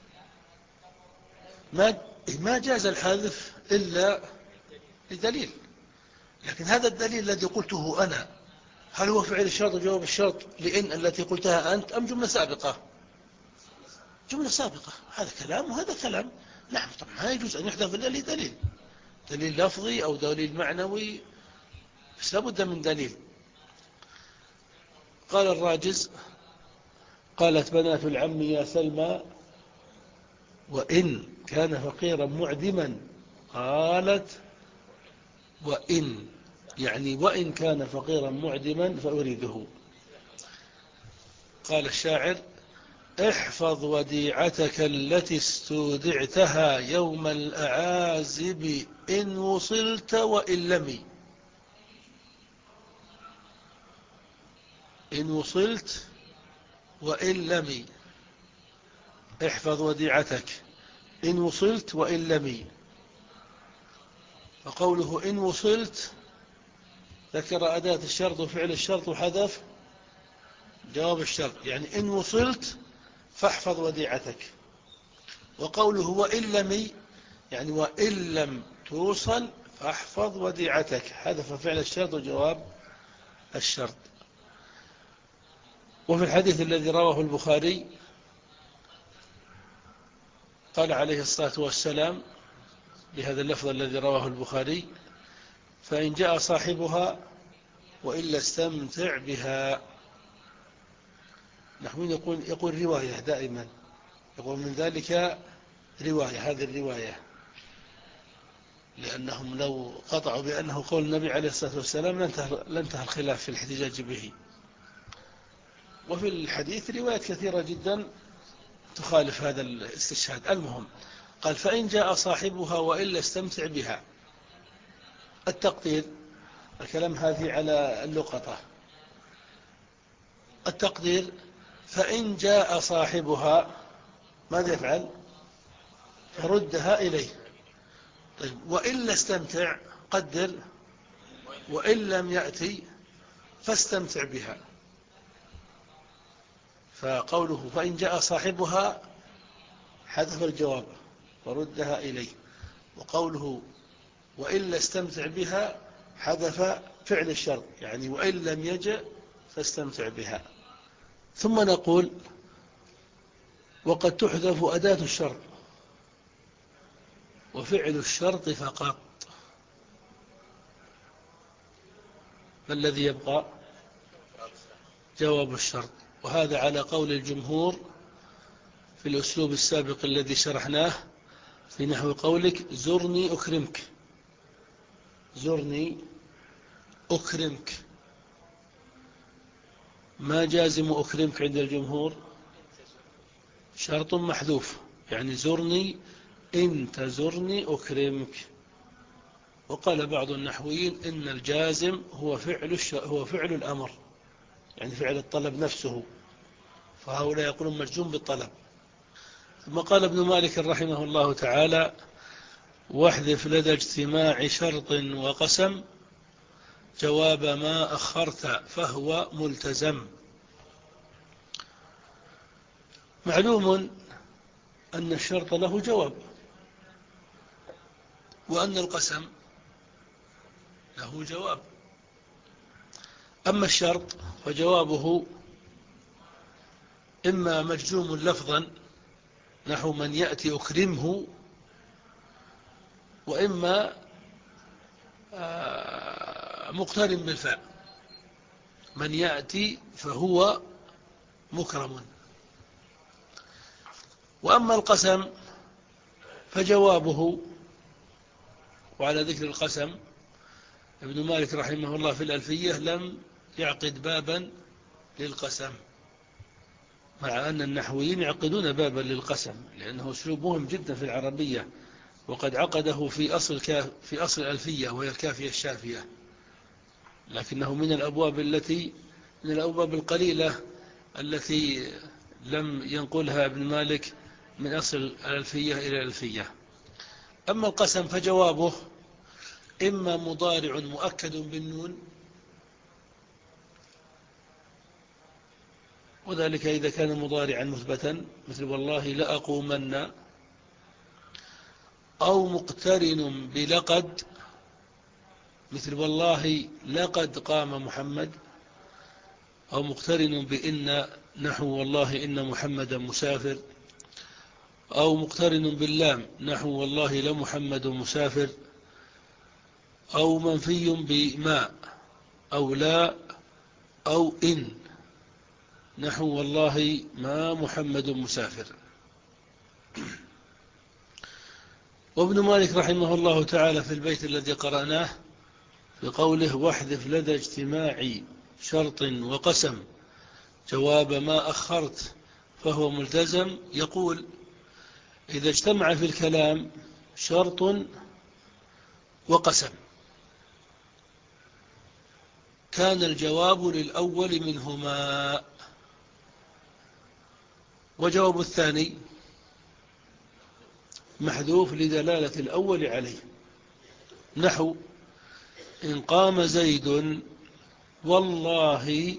ما ما جاز الحذف إلا لدليل. لكن هذا الدليل الذي قلته أنا هل هو فعل الشرط وجواب الشرط لإن التي قلتها أنت أم جملة سابقة؟ جملة سابقة. هذا كلام وهذا كلام. نعم طبعا ما يجوز أن يحذف إلا لدليل، دليل لفظي أو دليل معنوي، بس لابد من دليل. قال الراجز قالت بنات العم يا سلمى وإن كان فقيرا معدما، قالت وإن، يعني وإن كان فقيرا معدما فأريده. قال الشاعر احفظ وديعتك التي استودعتها يوم الأعازب إن وصلت وإن لم. إن وصلت وإن لم، احفظ وديعتك إن وصلت وإن لم. فقوله إن وصلت ذكر أداة الشرط وفعل الشرط وحذف جواب الشرط، يعني إن وصلت فاحفظ وديعتك. وقوله وإن لم، يعني وإن لم توصل فاحفظ وديعتك، حذف فعل الشرط وجواب الشرط. وفي الحديث الذي رواه البخاري قال عليه الصلاة والسلام بهذا اللفظ الذي رواه البخاري فإن جاء صاحبها وإلا استمتع بها. نحن يقول, يقول رواية دائما، يقول من ذلك رواية، هذه الرواية، لأنهم لو قطعوا بأنه قول النبي عليه الصلاة والسلام لانتهى الخلاف في الاحتجاج به. وفي الحديث روايات كثيرة جدا تخالف هذا الاستشهاد. المهم قال فإن جاء صاحبها وإلا استمتع بها. التقدير، الكلام هذه على اللقطة، التقدير فإن جاء صاحبها ماذا يفعل؟ فردها إليه. طيب وإلا استمتع، قدر وإن لم يأتي فاستمتع بها. فقوله فإن جاء صاحبها حذف الجواب وردها إليه، وقوله وإلا استمتع بها حذف فعل الشرط، يعني وإن لم يجأ فاستمتع بها. ثم نقول وقد تحذف أداة الشرط وفعل الشرط فقط، فالذي يبقى جواب الشرط. وهذا على قول الجمهور في الأسلوب السابق الذي شرحناه في نحو قولك زرني أكرمك، زرني أكرمك. ما جازم أكرمك عند الجمهور؟ شرط محذوف، يعني زرني إن تزرني أكرمك. وقال بعض النحويين إن الجازم هو فعل, الش... هو فعل الأمر، يعني فعل الطلب نفسه، فهؤلاء يقولون مجزوم بالطلب. ثم قال ابن مالك رحمه الله تعالى: واحذف لدى اجتماع شرط وقسم جواب ما أخرت فهو ملتزم. معلوم أن الشرط له جواب، وأن القسم له جواب. أما الشرط فجوابه إما مجزوم لفظا نحو من يأتي أكرمه، وإما مقترن بالفعل من يأتي فهو مكرم. وأما القسم فجوابه، وعلى ذكر القسم ابن مالك رحمه الله في الألفية لم يعقد بابا للقسم، مع أن النحويين يعقدون بابا للقسم لأنه أسلوب مهم جدا في العربية، وقد عقده في أصل, في أصل الألفية وهي الكافية الشافية، لكنه من الأبواب التي من الأبواب القليلة التي لم ينقلها ابن مالك من أصل الألفية إلى الألفية. أما القسم فجوابه إما مضارع مؤكد بالنون، وذلك إذا كان مضارعا مثبتا مثل والله لأقومن، أو مقترن بلقد مثل والله لقد قام محمد، أو مقترن بإن نحو والله إن محمدا مسافر، أو مقترن باللام نحو والله لمحمد مسافر، أو منفي بما أو لا أو إن نحو والله ما محمد مسافر. وابن مالك رحمه الله تعالى في البيت الذي قرأناه بقوله واحذف لدى اجتماع شرط وقسم جواب ما أخرت فهو ملتزم، يقول: إذا اجتمع في الكلام شرط وقسم كان الجواب للأول منهما، وجواب الثاني محذوف لدلالة الأول عليه، نحو إن قام زيد والله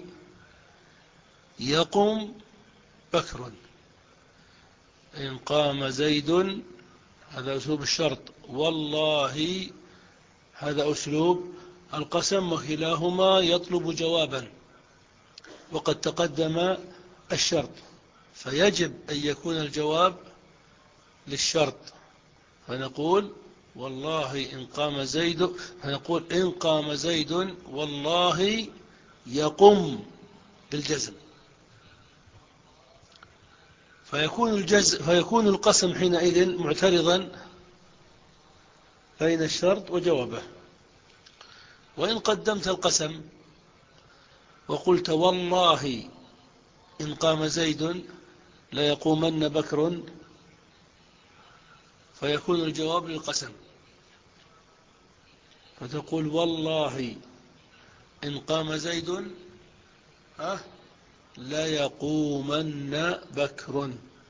يقم بكر. إن قام زيد هذا أسلوب الشرط، والله هذا أسلوب القسم، وكلاهما يطلب جوابا، وقد تقدم الشرط، فيجب أن يكون الجواب للشرط، فنقول والله إن قام زيد، فنقول إن قام زيد والله يقم بالجزم، فيكون, الجز فيكون القسم حينئذ معترضا بين الشرط وجوابه. وإن قدمت القسم وقلت والله إن قام زيد ليقومن بكر، فيكون الجواب للقسم، فتقول والله إن قام زيد أه لا يقومن بكر،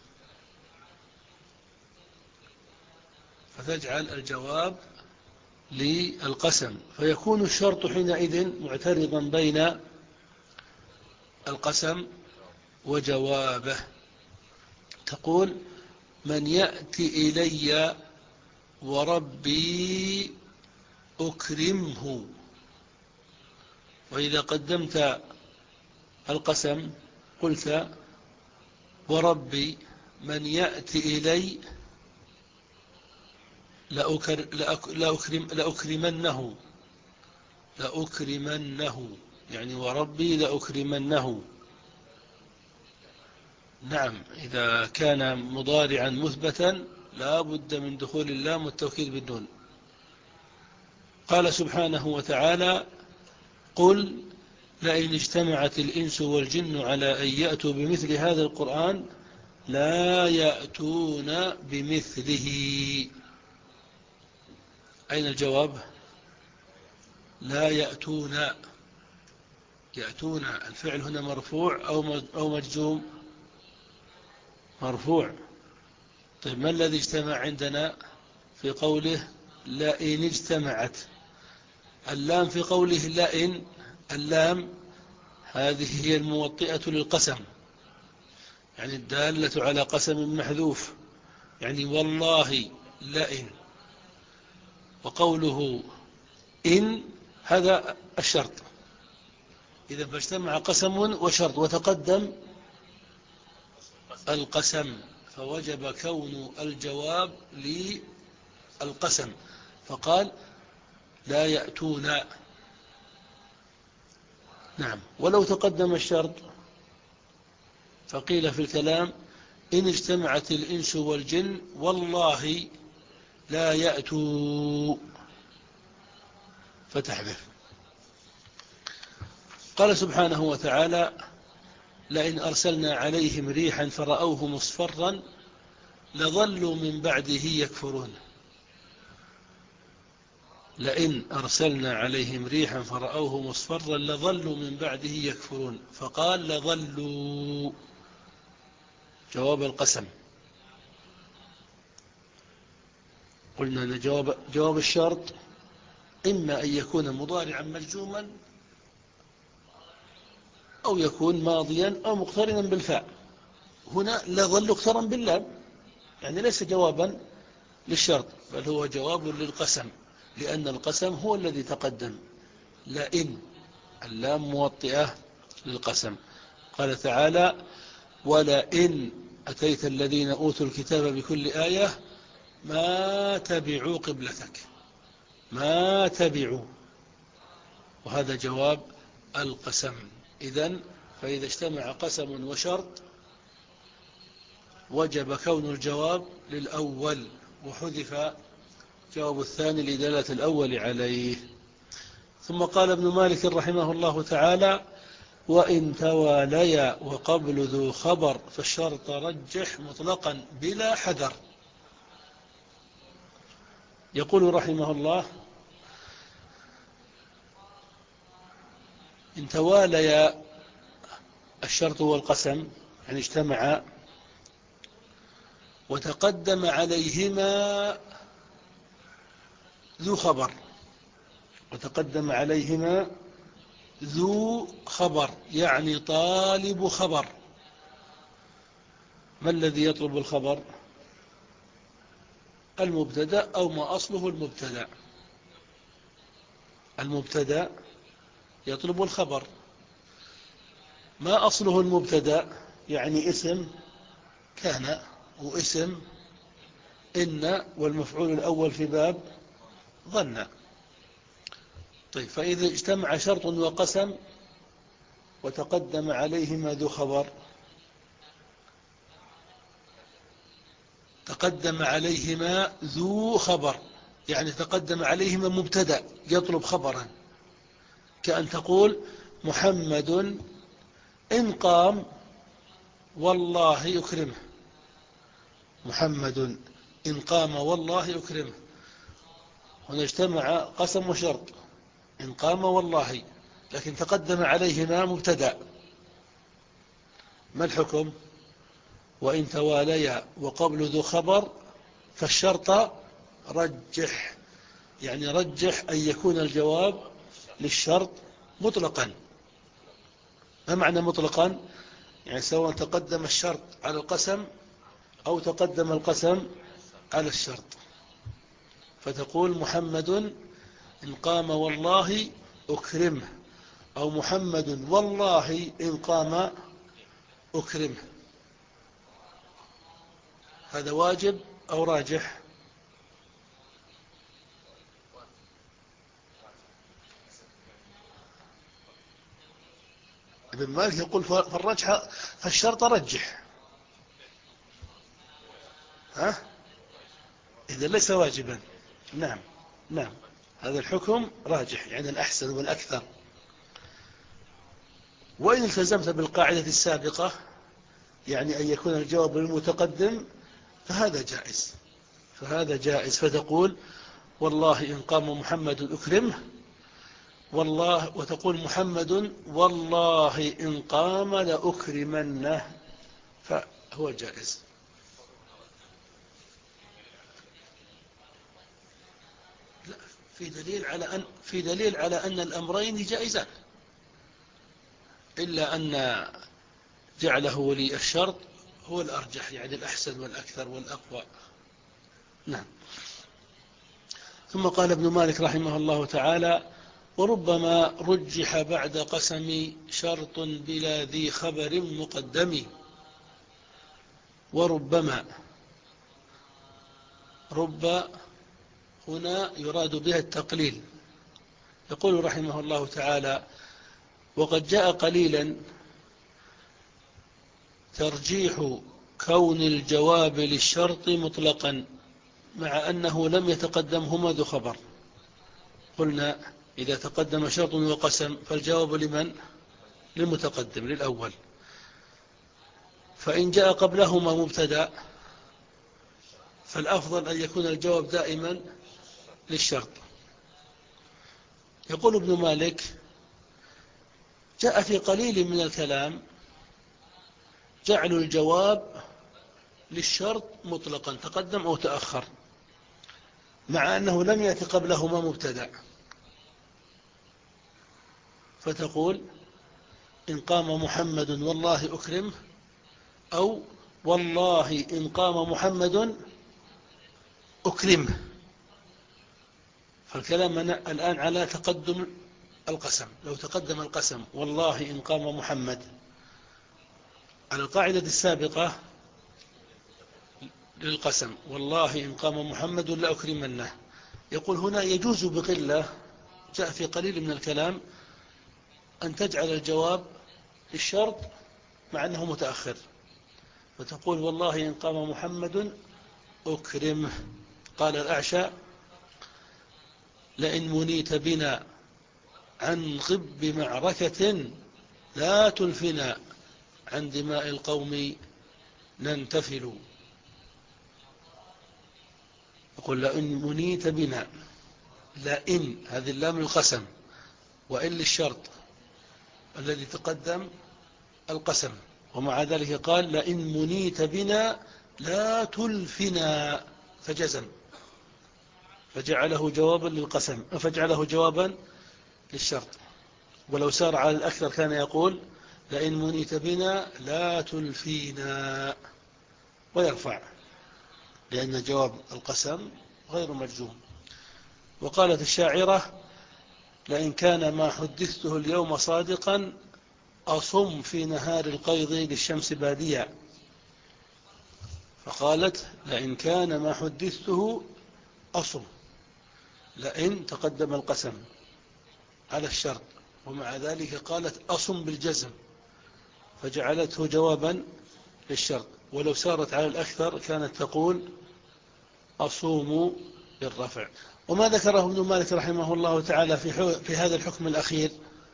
فتجعل الجواب للقسم، فيكون الشرط حينئذ معترضا بين القسم وجوابه. تقول من يأتي إلي وربي أكرمه، وإذا قدمت القسم قلت وربي من يأتي إلي لأكر لأكرم لأكرمنه لأكرمنه يعني وربي لأكرمنه. نعم، إذا كان مضارعا مثبتا لا بد من دخول اللام والتوكيد بالنون. قال سبحانه وتعالى قل لئن اجتمعت الإنس والجن على أن يأتوا بمثل هذا القرآن لا يأتون بمثله. أين الجواب؟ لا يأتون. يأتون الفعل هنا مرفوع أو مجزوم؟ مرفوع. طيب ما الذي اجتمع عندنا في قوله لئن اجتمعت؟ اللام في قوله لئن، اللام هذه هي الموطئة للقسم، يعني الدالة على قسم محذوف، يعني والله لئن. وقوله إن هذا الشرط. إذا فاجتمع قسم وشرط وتقدم القسم، فوجب كون الجواب للقسم، فقال لا يأتون. نعم. ولو تقدم الشرط فقيل في الكلام إن اجتمعت الإنس والجن والله لا يأتوا، فتحذف. قال سبحانه وتعالى لئن أرسلنا عليهم ريحا فرأوه مصفرا لظلوا من بعده يكفرون. لئن أرسلنا عليهم ريحا فرأوه مصفرا لظلوا من بعده يكفرون، فقال لظلوا جواب القسم. قلنا أن جواب, جواب الشرط إما أن يكون مضارعا مجزوما أو يكون ماضيا أو مقترنا بالفاء. هنا لظل اقترن باللام، يعني ليس جوابا للشرط بل هو جواب للقسم، لأن القسم هو الذي تقدم. لئن اللام موطئة للقسم. قال تعالى ولئن أتيت الذين أوتوا الكتاب بكل آية ما تبعوا قبلتك، ما تبعوا، وهذا جواب القسم. إذن فإذا اجتمع قسم وشرط وجب كون الجواب للأول، وحذف جواب الثاني لدلالة الأول عليه. ثم قال ابن مالك رحمه الله تعالى وإن تواليا وقبل ذو خبر فالشرط رجح مطلقا بلا حذر. يقول رحمه الله إن تواليا الشرط والقسم، يعني اجتمعا وتقدم عليهما ذو خبر، وتقدم عليهما ذو خبر يعني طالب خبر. ما الذي يطلب الخبر؟ المبتدأ أو ما أصله المبتدأ. المبتدأ يطلب الخبر، ما أصله المبتدأ يعني اسم كان واسم إن والمفعول الأول في باب ظن. طيب فإذا اجتمع شرط وقسم وتقدم عليهما ذو خبر، تقدم عليهما ذو خبر يعني تقدم عليهما مبتدأ يطلب خبرا، كأن تقول محمد إن قام والله يكرمه. محمد إن قام والله يكرمه، هنا اجتمع قسم وشرط إن قام والله، لكن تقدم عليهما مبتدأ. ما الحكم؟ وإن تواليا وقبل ذو خبر فالشرط رجح، يعني رجح أن يكون الجواب للشرط مطلقا. ما معنى مطلقا؟ يعني سواء تقدم الشرط على القسم أو تقدم القسم على الشرط. فتقول محمد إن قام والله أكرمه، أو محمد والله إن قام أكرمه. هذا واجب أو راجح؟ ابن مالك يقول فالرجح فالشرط رجح، ها؟ إذا ليس واجبا. نعم نعم، هذا الحكم راجح يعني الأحسن والأكثر. وإن التزمت بالقاعدة السابقة، يعني أن يكون الجواب للمتقدم، فهذا جائز فهذا جائز فتقول والله إن قام محمد أكرمه، والله وتقول محمد والله إن قام لأكرمنه، فهو جائز. لا، في دليل على أن في دليل على أن الأمرين جائزان، إلا أن جعله ولي الشرط هو الأرجح، يعني الأحسن والأكثر والأقوى. نعم. ثم قال ابن مالك رحمه الله تعالى: وربما رجح بعد قسم شرط بلا ذي خبر مقدم. وربما، رب هنا يراد بها التقليل. يقول رحمه الله تعالى: وقد جاء قليلا ترجيح كون الجواب للشرط مطلقا مع أنه لم يتقدمهما ذو خبر. قلنا إذا تقدم شرط وقسم فالجواب لمن؟ للمتقدم، للأول. فإن جاء قبلهما مبتدأ فالأفضل أن يكون الجواب دائما للشرط. يقول ابن مالك: جاء في قليل من الكلام جعل الجواب للشرط مطلقا تقدم أو تأخر مع أنه لم يأتي قبلهما مبتدأ، فتقول إن قام محمد والله أكرمه، أو والله إن قام محمد أكرمه. فالكلام الآن على تقدم القسم. لو تقدم القسم والله إن قام محمد على القاعدة السابقة للقسم والله إن قام محمد لأكرمنه، يقول هنا يجوز بقلة، جاء في قليل من الكلام أن تجعل الجواب للشرط مع أنه متأخر، فتقول والله إن قام محمد أكرمه. قال الأعشى: لئن منيت بنا عن غب معركة لا تلفنا عن دماء القوم ننتفل. يقول لئن منيت بنا، لئن هذه اللام القسم، وإن للشرط الذي تقدم القسم، ومع ذلك قال لئن منيت بنا لا تلفنا، فجزم، فجعله جوابا للقسم، فجعله جوابا للشرط. ولو سار على الأكثر كان يقول لئن منيت بنا لا تلفينا، ويرفع، لأن جواب القسم غير مجزوم. وقالت الشاعرة: لئن كان ما حدثته اليوم صادقا أصم في نهار القيض للشمس باديا. فقالت لئن كان ما حدثته أصم، لئن تقدم القسم على الشرط، ومع ذلك قالت أصم بالجزم، فجعلته جوابا للشرط. ولو سارت على الأكثر كانت تقول أصوم بالرفع. وما ذكره ابن مالك رحمه الله تعالى في, في هذا الحكم الأخير،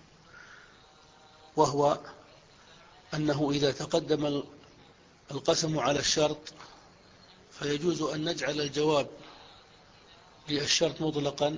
وهو أنه إذا تقدم القسم على الشرط فيجوز أن نجعل الجواب للشرط مطلقا.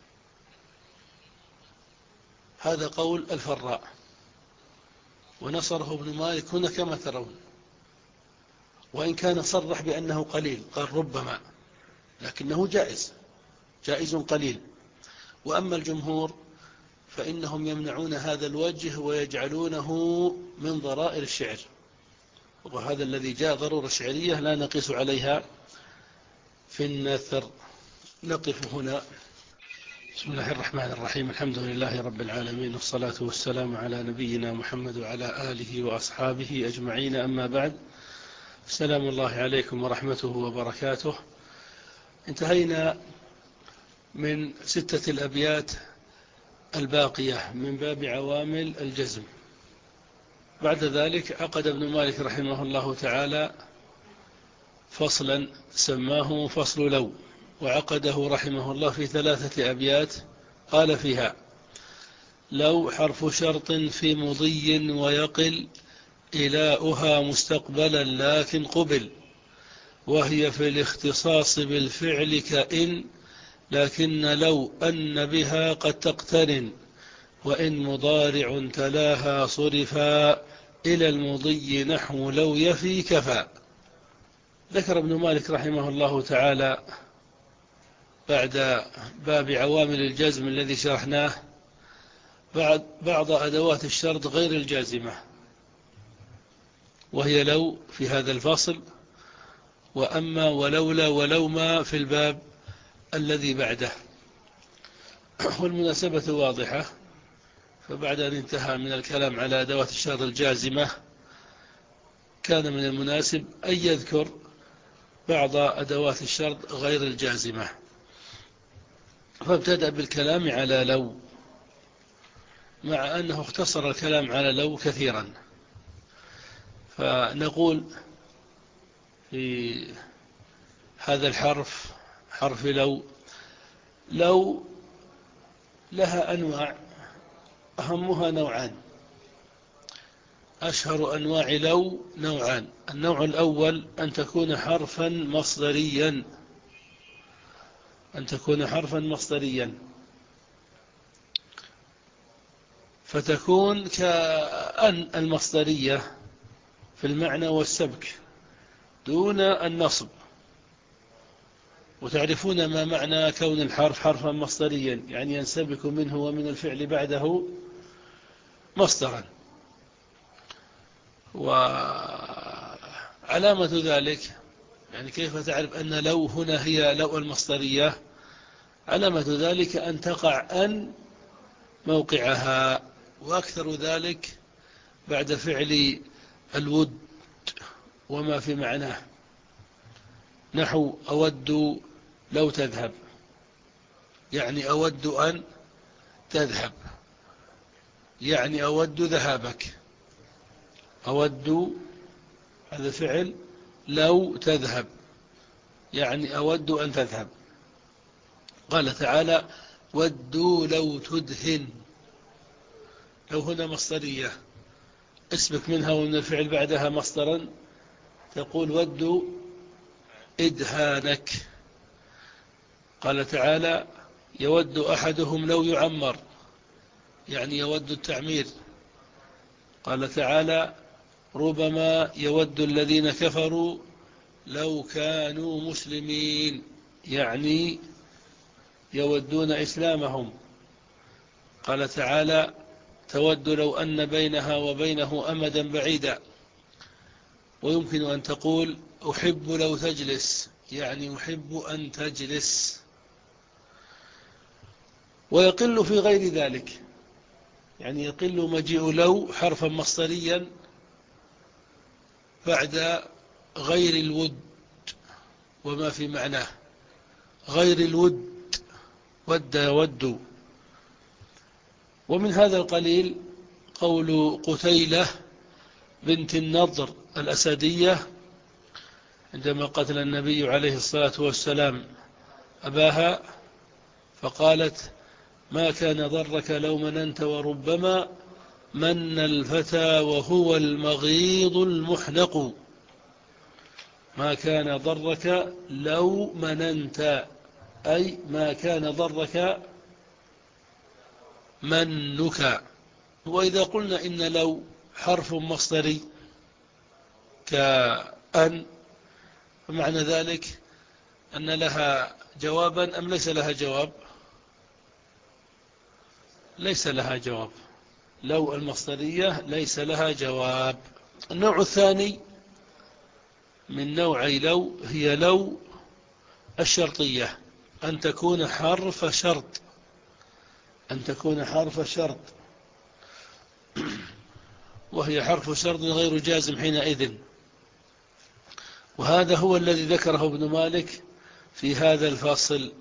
هذا قول الفراء، ونصره ابن مالك هنا كما ترون، وإن كان صرح بأنه قليل، قال ربما، لكنه جائز جائز قليل. وأما الجمهور فإنهم يمنعون هذا الوجه ويجعلونه من ضرائر الشعر، وهذا الذي جاء ضرورة شعرية لا نقيس عليها في النثر. نقف هنا. بسم الله الرحمن الرحيم. الحمد لله رب العالمين، والصلاة والسلام على نبينا محمد وعلى آله وأصحابه أجمعين، أما بعد. السلام الله عليكم ورحمته وبركاته. انتهينا من ستة الأبيات الباقية من باب عوامل الجزم. بعد ذلك عقد ابن مالك رحمه الله تعالى فصلا سماه فصل لو، وعقده رحمه الله في ثلاثة أبيات. قال فيها: لو حرف شرط في مضي ويقل إلاؤها مستقبلا لكن قبل، وهي في الاختصاص بالفعل كإن، لكن لو أن بها قد تقترن، وإن مضارع تلاها صرفا إلى المضي نحو لو يفي كفى. ذكر ابن مالك رحمه الله تعالى بعد باب عوامل الجزم الذي شرحناه بعد بعض أدوات الشرط غير الجازمة، وهي لو في هذا الفصل، وأما ولولا ولوما في الباب الذي بعده. والمناسبة واضحة، فبعد أن انتهى من الكلام على أدوات الشرط الجازمة كان من المناسب أن يذكر بعض أدوات الشرط غير الجازمة، فابتدأ بالكلام على لو، مع أنه اختصر الكلام على لو كثيرا. فنقول في هذا الحرف، حرف لو، لو لها أنواع أهمها نوعان، أشهر أنواع لو نوعان. النوع الأول أن تكون حرفا مصدريا، أن تكون حرفا مصدريا فتكون كأن المصدرية في المعنى والسبك دون النصب. وتعرفون ما معنى كون الحرف حرفا مصدريا، يعني ينسبك منه ومن الفعل بعده مصدرا. وعلامة ذلك، يعني كيف تعرف أن لو هنا هي لو المصدرية؟ علامة ذلك أن تقع أن موقعها، وأكثر ذلك بعد فعل الود وما في معناه، نحو أود لو تذهب، يعني أود أن تذهب، يعني أود ذهابك. أود هذا فعل لو تذهب، يعني أود أن تذهب. قال تعالى ودوا لو تدهن، لو هنا مصدرية اسمك منها ومن الفعل بعدها مصدرا، تقول ودوا إدهانك. قال تعالى يود أحدهم لو يعمر، يعني يود التعمير. قال تعالى ربما يود الذين كفروا لو كانوا مسلمين، يعني يودون إسلامهم. قال تعالى تود لو أن بينها وبينه أمدا بعيدا. ويمكن أن تقول أحب لو تجلس، يعني أحب أن تجلس. ويقل في غير ذلك، يعني يقل مجيء لو حرفا مصدريا بعد غير الود وما في معناه، غير الود، ود يود. ومن هذا القليل قول قتيلة بنت النضر الأسدية عندما قتل النبي عليه الصلاة والسلام أباها، فقالت ما كان ضرك لو مننت، وربما من الفتى وهو المغيض المحنق. ما كان ضرك لو مننت، أي ما كان ضرك منك. وإذا قلنا إن لو حرف مصدري كأن، فمعنى ذلك أن لها جوابا أم ليس لها جواب؟ ليس لها جواب. لو المصدرية ليس لها جواب. النوع الثاني من نوعي لو هي لو الشرطية، أن تكون حرف شرط، أن تكون حرف شرط وهي حرف شرط غير جازم حينئذ. وهذا هو الذي ذكره ابن مالك في هذا الفصل.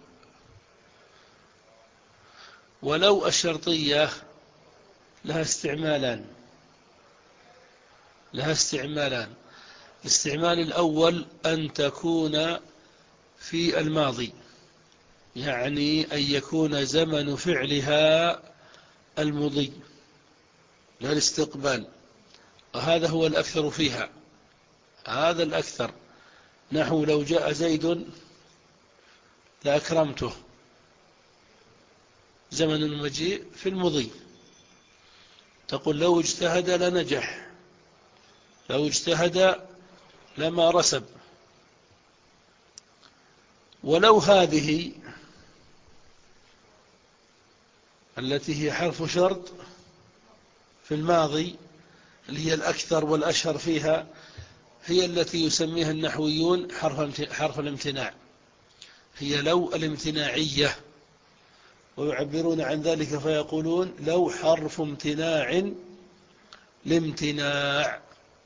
ولو الشرطية لها استعمالان، لها استعمالان. الاستعمال الأول أن تكون في الماضي، يعني أن يكون زمن فعلها المضي لا الاستقبال، وهذا هو الأكثر فيها، هذا الأكثر. نحو لو جاء زيد لأكرمته، زمن المجيء في المضي. تقول لو اجتهد لنجح، لو اجتهد لما رسب. ولو هذه التي هي حرف شرط في الماضي، اللي هي الأكثر والأشهر فيها، هي التي يسميها النحويون حرف حرف الامتناع، هي لو الامتناعية، ويعبرون عن ذلك فيقولون لو حرف امتناع لامتناع،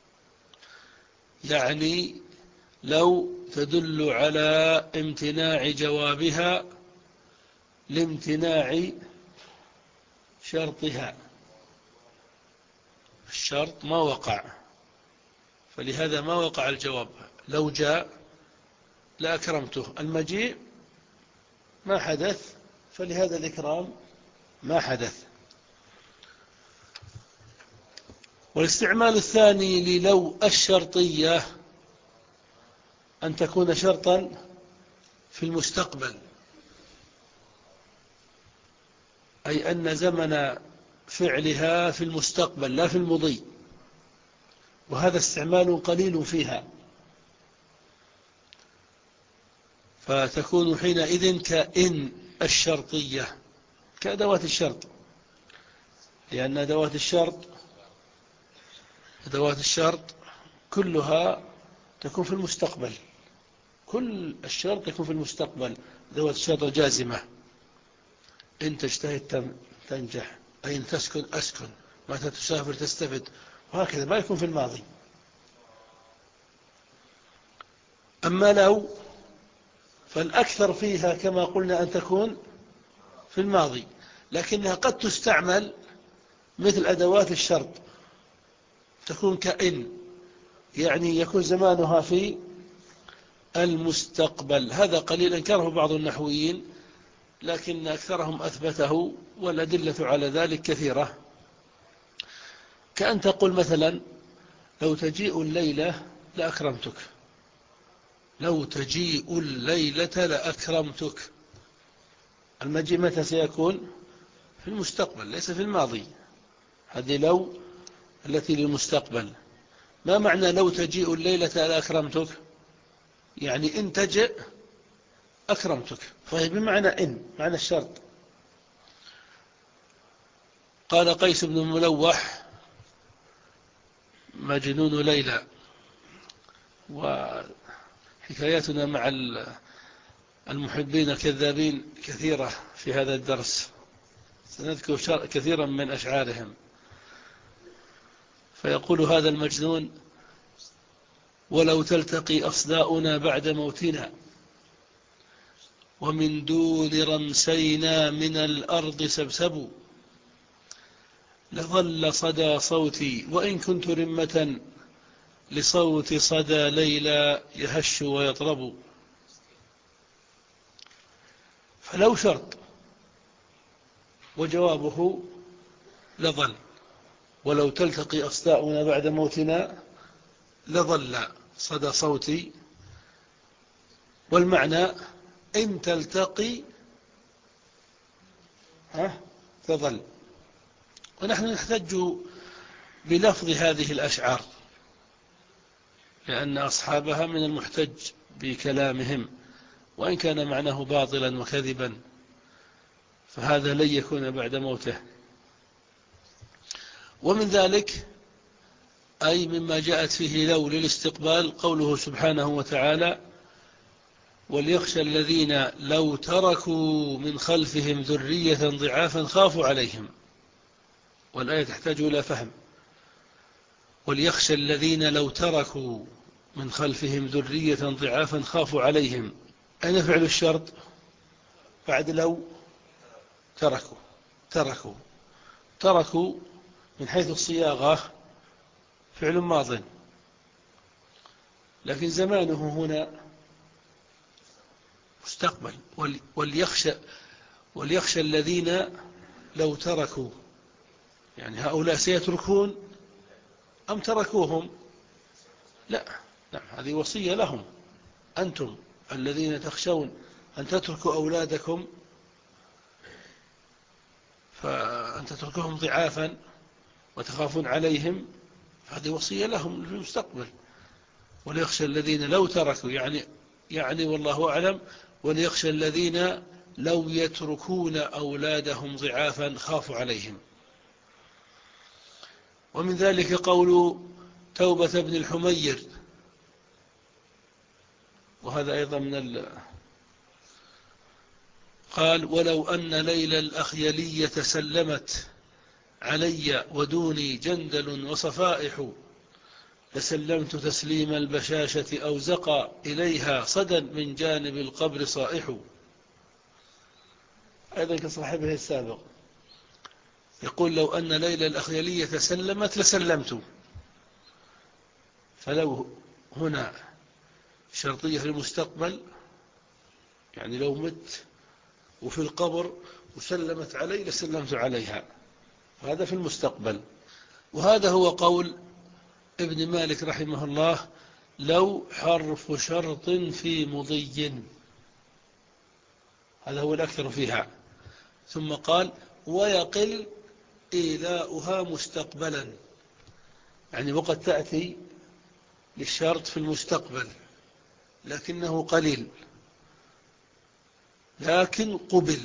يعني لو تدل على امتناع جوابها لامتناع شرطها، الشرط ما وقع، فلهذا ما وقع الجواب. لو جاء لأكرمته، المجيء ما حدث، فلهذا الإكرام ما حدث. والاستعمال الثاني للو الشرطية أن تكون شرطا في المستقبل، أي أن زمن فعلها في المستقبل لا في المضي، وهذا استعمال قليل فيها، فتكون حينئذ كإن الشرطية، كأدوات الشرط، لأن أدوات الشرط أدوات الشرط كلها تكون في المستقبل، كل الشرط يكون في المستقبل. أدوات الشرط الجازمة، إن تجتهد تنجح، أي إن تسكن أسكن، متى تسافر تستفد، وهكذا ما يكون في الماضي. أما لو فالأكثر فيها كما قلنا أن تكون في الماضي، لكنها قد تستعمل مثل أدوات الشرط، تكون كإن، يعني يكون زمانها في المستقبل. هذا قليل أنكره بعض النحويين، لكن أكثرهم أثبته، والأدلة على ذلك كثيرة. كأن تقول مثلا لو تجيء الليلة لأكرمتك، لو تجيء الليلة لأكرمتك، المجيء متى سيكون؟ في المستقبل ليس في الماضي، هذه لو التي للمستقبل. ما معنى لو تجيء الليلة لأكرمتك؟ يعني إن تجئ أكرمتك، فهي بمعنى إن، معنى الشرط. قال قيس بن الملوح مجنون ليلى، وحكاياتنا مع المحبين الكذابين كثيرة في هذا الدرس، سنذكر كثيرا من أشعارهم. فيقول هذا المجنون: ولو تلتقي أصداؤنا بعد موتنا، ومن دون رمسينا من الأرض سبسب، لظل صدى صوتي وإن كنت رمة لصوت صدى ليلى يهش ويطرب. فلو شرط، وجوابه لظل، ولو تلتقي أصداؤنا بعد موتنا لظل صدى صوتي، والمعنى إن تلتقي ها تظل. ونحن نحتج بلفظ هذه الأشعار، لأن أصحابها من المحتج بكلامهم، وإن كان معناه باطلا وكذبا، فهذا لن يكون بعد موته. ومن ذلك أي مما جاءت فيه لو للاستقبال قوله سبحانه وتعالى: وليخشى الذين لو تركوا من خلفهم ذرية ضعافا خافوا عليهم. والآية تحتاج إلى فهم. وليخشى الذين لو تركوا من خلفهم ذرية ضعافا خافوا عليهم. أين فعل الشرط بعد لو؟ تركوا تركوا تركوا من حيث الصياغة فعل ماض، لكن زمانه هنا مستقبل. وليخشى وليخشى الذين لو تركوا يعني هؤلاء سيتركون أم تركوهم؟ لا، نعم، هذه وصية لهم. أنتم الذين تخشون أن تتركوا أولادكم فأن تتركوهم ضعافا وتخافون عليهم، هذه وصية لهم في المستقبل. وليخشى الذين لو تركوا، يعني يعني والله أعلم، وليخشى الذين لو يتركون أولادهم ضعافا خافوا عليهم. ومن ذلك قول توبة بن الحمير، وهذا أيضا من ال... قال: ولو أن ليلى الأخيلية سلمت علي ودوني جندل وصفائح، لسلمت تسليم البشاشة أو زقى إليها صدى من جانب القبر صائح. أيضا كصاحبه السابق يقول: لو أن ليلى الأخيلية سلمت لسلمت. فلو هنا شرطية في المستقبل، يعني لو مت وفي القبر وسلمت علي لسلمت عليها، هذا في المستقبل. وهذا هو قول ابن مالك رحمه الله: لو حرف شرط في مضي، هذا هو الأكثر فيها. ثم قال: ويقل إيلاؤها مستقبلا، يعني وقد تأتي للشرط في المستقبل لكنه قليل، لكن قبل.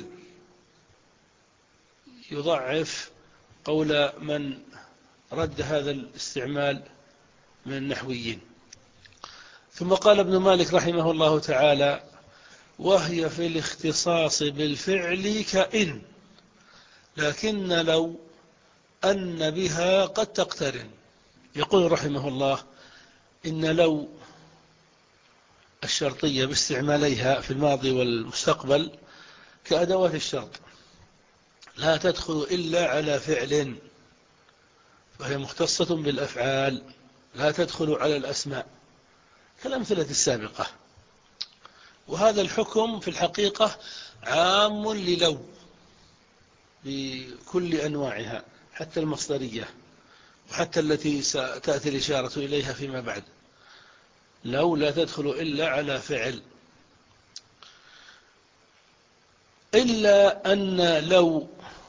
يضعف قول من رد هذا الاستعمال من النحويين. ثم قال ابن مالك رحمه الله تعالى: وهي في الاختصاص بالفعل كإن، لكن لو أن بها قد تقترن. يقول رحمه الله: إن لو الشرطية باستعماليها في الماضي والمستقبل كأدوات الشرط، لا تدخل إلا على فعل، فهي مختصة بالأفعال، لا تدخل على الأسماء كالأمثلة السابقة. وهذا الحكم في الحقيقة عام للو بكل أنواعها، حتى المصدرية وحتى التي ستأتي الإشارة إليها فيما بعد. لو لا تدخل إلا على فعل، إلا أن لو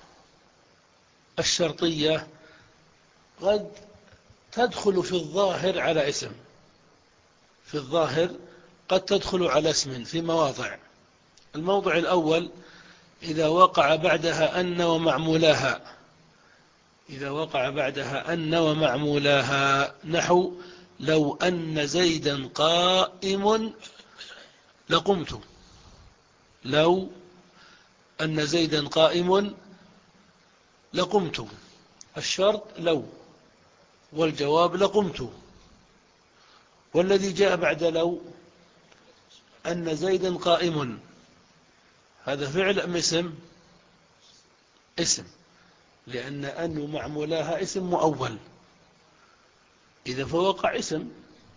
الشرطية قد تدخل في الظاهر على اسم، في الظاهر قد تدخل على اسم في مواضع. الموضع الأول: إذا وقع بعدها أن ومعمولاها، إذا وقع بعدها أن ومعمولاها، نحو: لو أن زيدا قائم لقمت. لو أن زيدا قائم لقمت، الشرط لو، والجواب لقمت. والذي جاء بعد لو أن زيدا قائم، هذا فعل أم اسم؟ اسم، لأن أن معمولاها اسم مؤول، إذا فوقع اسم.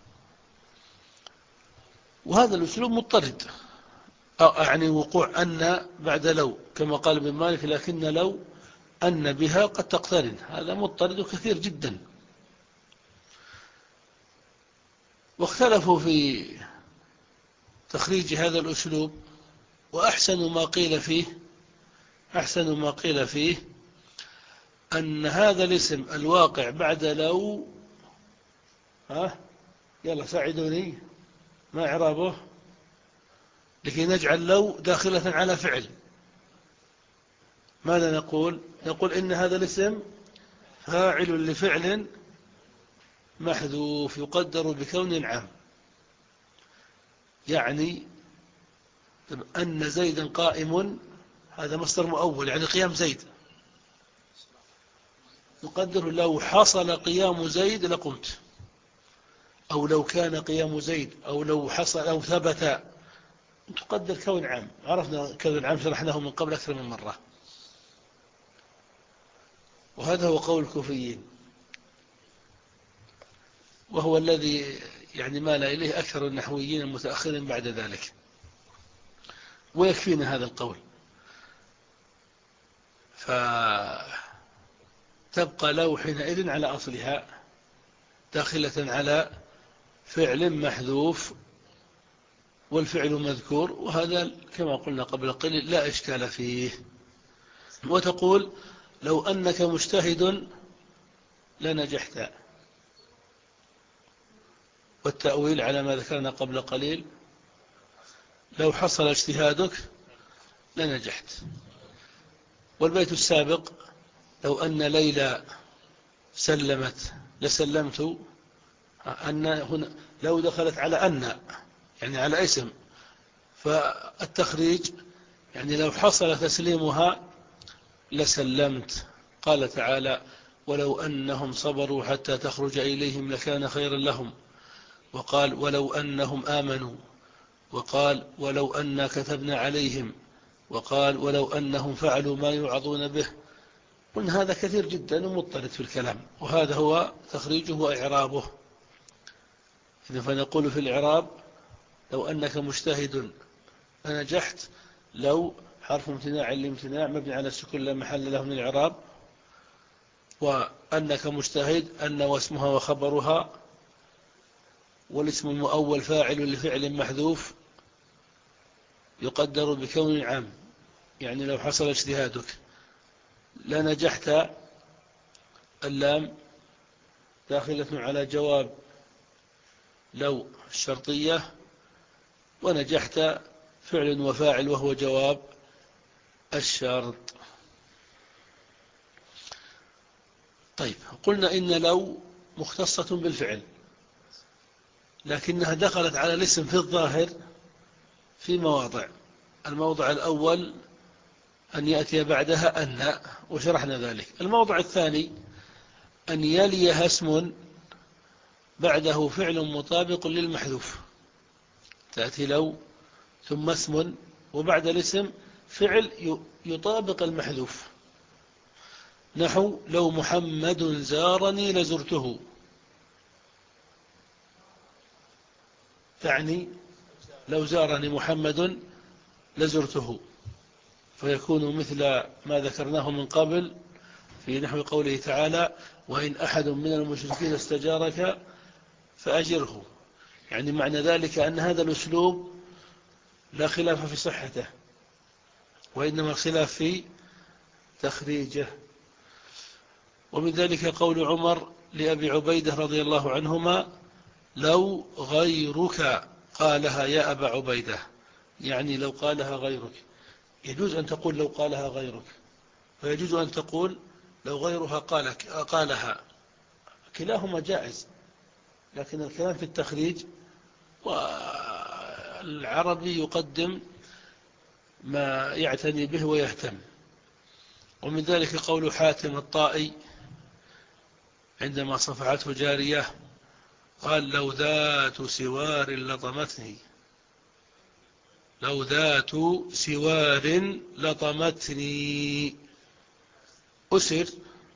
وهذا الأسلوب مضطرد، يعني وقوع أن بعد لو كما قال ابن مالك: لكن لو أن بها قد تقترن، هذا مضطرد كثير جدا. واختلفوا في تخريج هذا الأسلوب، وأحسن ما قيل فيه أحسن ما قيل فيه أن هذا الاسم الواقع بعد لو، ها يلا ساعدوني، ما إعرابه لكي نجعل لو داخلة على فعل؟ ماذا نقول؟ نقول إن هذا الاسم فاعل لفعل محذوف يقدر بكون عام، يعني أن زيدا قائم، هذا مصدر مؤول يعني قيام زيد، يقدر لو حصل قيام زيد لقمت، أو لو كان قيام زيد، أو لو حصل أو ثبت، تقدر كون عام. عرفنا كون عام، شرحناه من قبل أكثر من مرة. وهذا هو قول الكوفيين، وهو الذي يعني مال إليه أكثر النحويين المتأخرين بعد ذلك، ويكفينا هذا القول. تبقى لو حينئذ على أصلها داخلة على فعل محذوف والفعل مذكور، وهذا كما قلنا قبل قليل لا إشكال فيه. وتقول لو أنك مجتهد لنجحت، والتأويل على ما ذكرنا قبل قليل لو حصل اجتهادك لنجحت. والبيت السابق لو أن ليلى سلمت لسلمت، أن هنا لو دخلت على أن يعني على اسم، فالتخريج يعني لو حصل تسليمها لسلمت. قال تعالى ولو أنهم صبروا حتى تخرج إليهم لكان خيرا لهم، وقال ولو أنهم آمنوا، وقال ولو أن كتبنا عليهم، وقال ولو أنهم فعلوا ما يوعظون به. قلنا هذا كثير جدا ومضطرد في الكلام، وهذا هو تخريجه وإعرابه. إذن فنقول في الإعراب لو أنك مجتهد فنجحت، لو حرف امتناع لامتناع مبني على السكون لا محل له من الإعراب، وأنك مجتهد أن واسمها وخبرها، والاسم المؤول فاعل لفعل محذوف يقدر بكون عام، يعني لو حصل اجتهادك. لا نجحت اللام داخلة على جواب لو الشرطية، ونجحت فعل وفاعل وهو جواب الشرط. طيب قلنا إن لو مختصة بالفعل، لكنها دخلت على الاسم في الظاهر في مواضع. الموضع الأول أن يأتي بعدها أن، وشرحنا ذلك. الموضع الثاني أن يليها اسم بعده فعل مطابق للمحذوف، تأتي لو ثم اسم وبعد الاسم فعل يطابق المحذوف، نحو لو محمد زارني لزرته، تعني لو زارني محمد لزرته، فيكون مثل ما ذكرناه من قبل في نحو قوله تعالى وإن أحد من المشركين استجارك فأجره. يعني معنى ذلك أن هذا الأسلوب لا خلاف في صحته، وإنما الخلاف في تخريجه. ومن ذلك قول عمر لأبي عبيدة رضي الله عنهما لو غيرك قالها يا أبا عبيدة، يعني لو قالها غيرك. يجوز أن تقول لو قالها غيرك، ويجوز أن تقول لو غيرها قالك قالها، كلاهما جائز، لكن الكلام في التخريج، والعربي يقدم ما يعتني به ويهتم. ومن ذلك قول حاتم الطائي عندما صفعته جارية قال لو ذات سوار لطمتني، لو ذات سوار لطمتني. أسر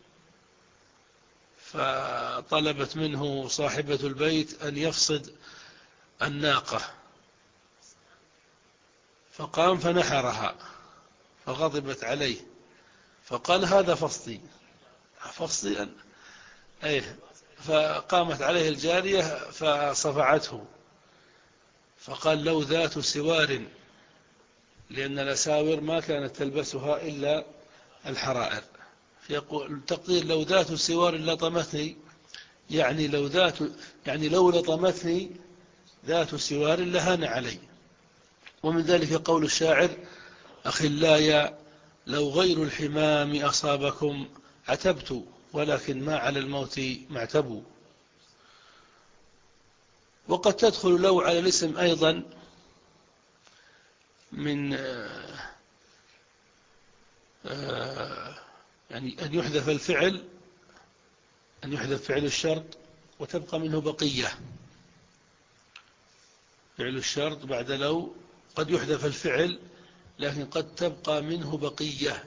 فطلبت منه صاحبة البيت أن يفصد الناقة، فقام فنحرها فغضبت عليه، فقال هذا فصدي فصدي أن أيه. فقامت عليه الجارية فصفعته، فقال لو ذات سوار، لأن الأساور ما كانت تلبسها إلا الحرائر. فيقول تقدير لو ذات سوار لطمتني، يعني لو ذات يعني لو لطمتني ذات سوار لهان علي. ومن ذلك قول الشاعر أخلايا لو غير الحمام أصابكم عتبت، ولكن ما على الموت معتبوا. وقد تدخل لو على الاسم أيضا من يعني أن يحذف الفعل، أن يحذف فعل الشرط وتبقى منه بقية. فعل الشرط بعد لو قد يحذف الفعل، لكن قد تبقى منه بقية،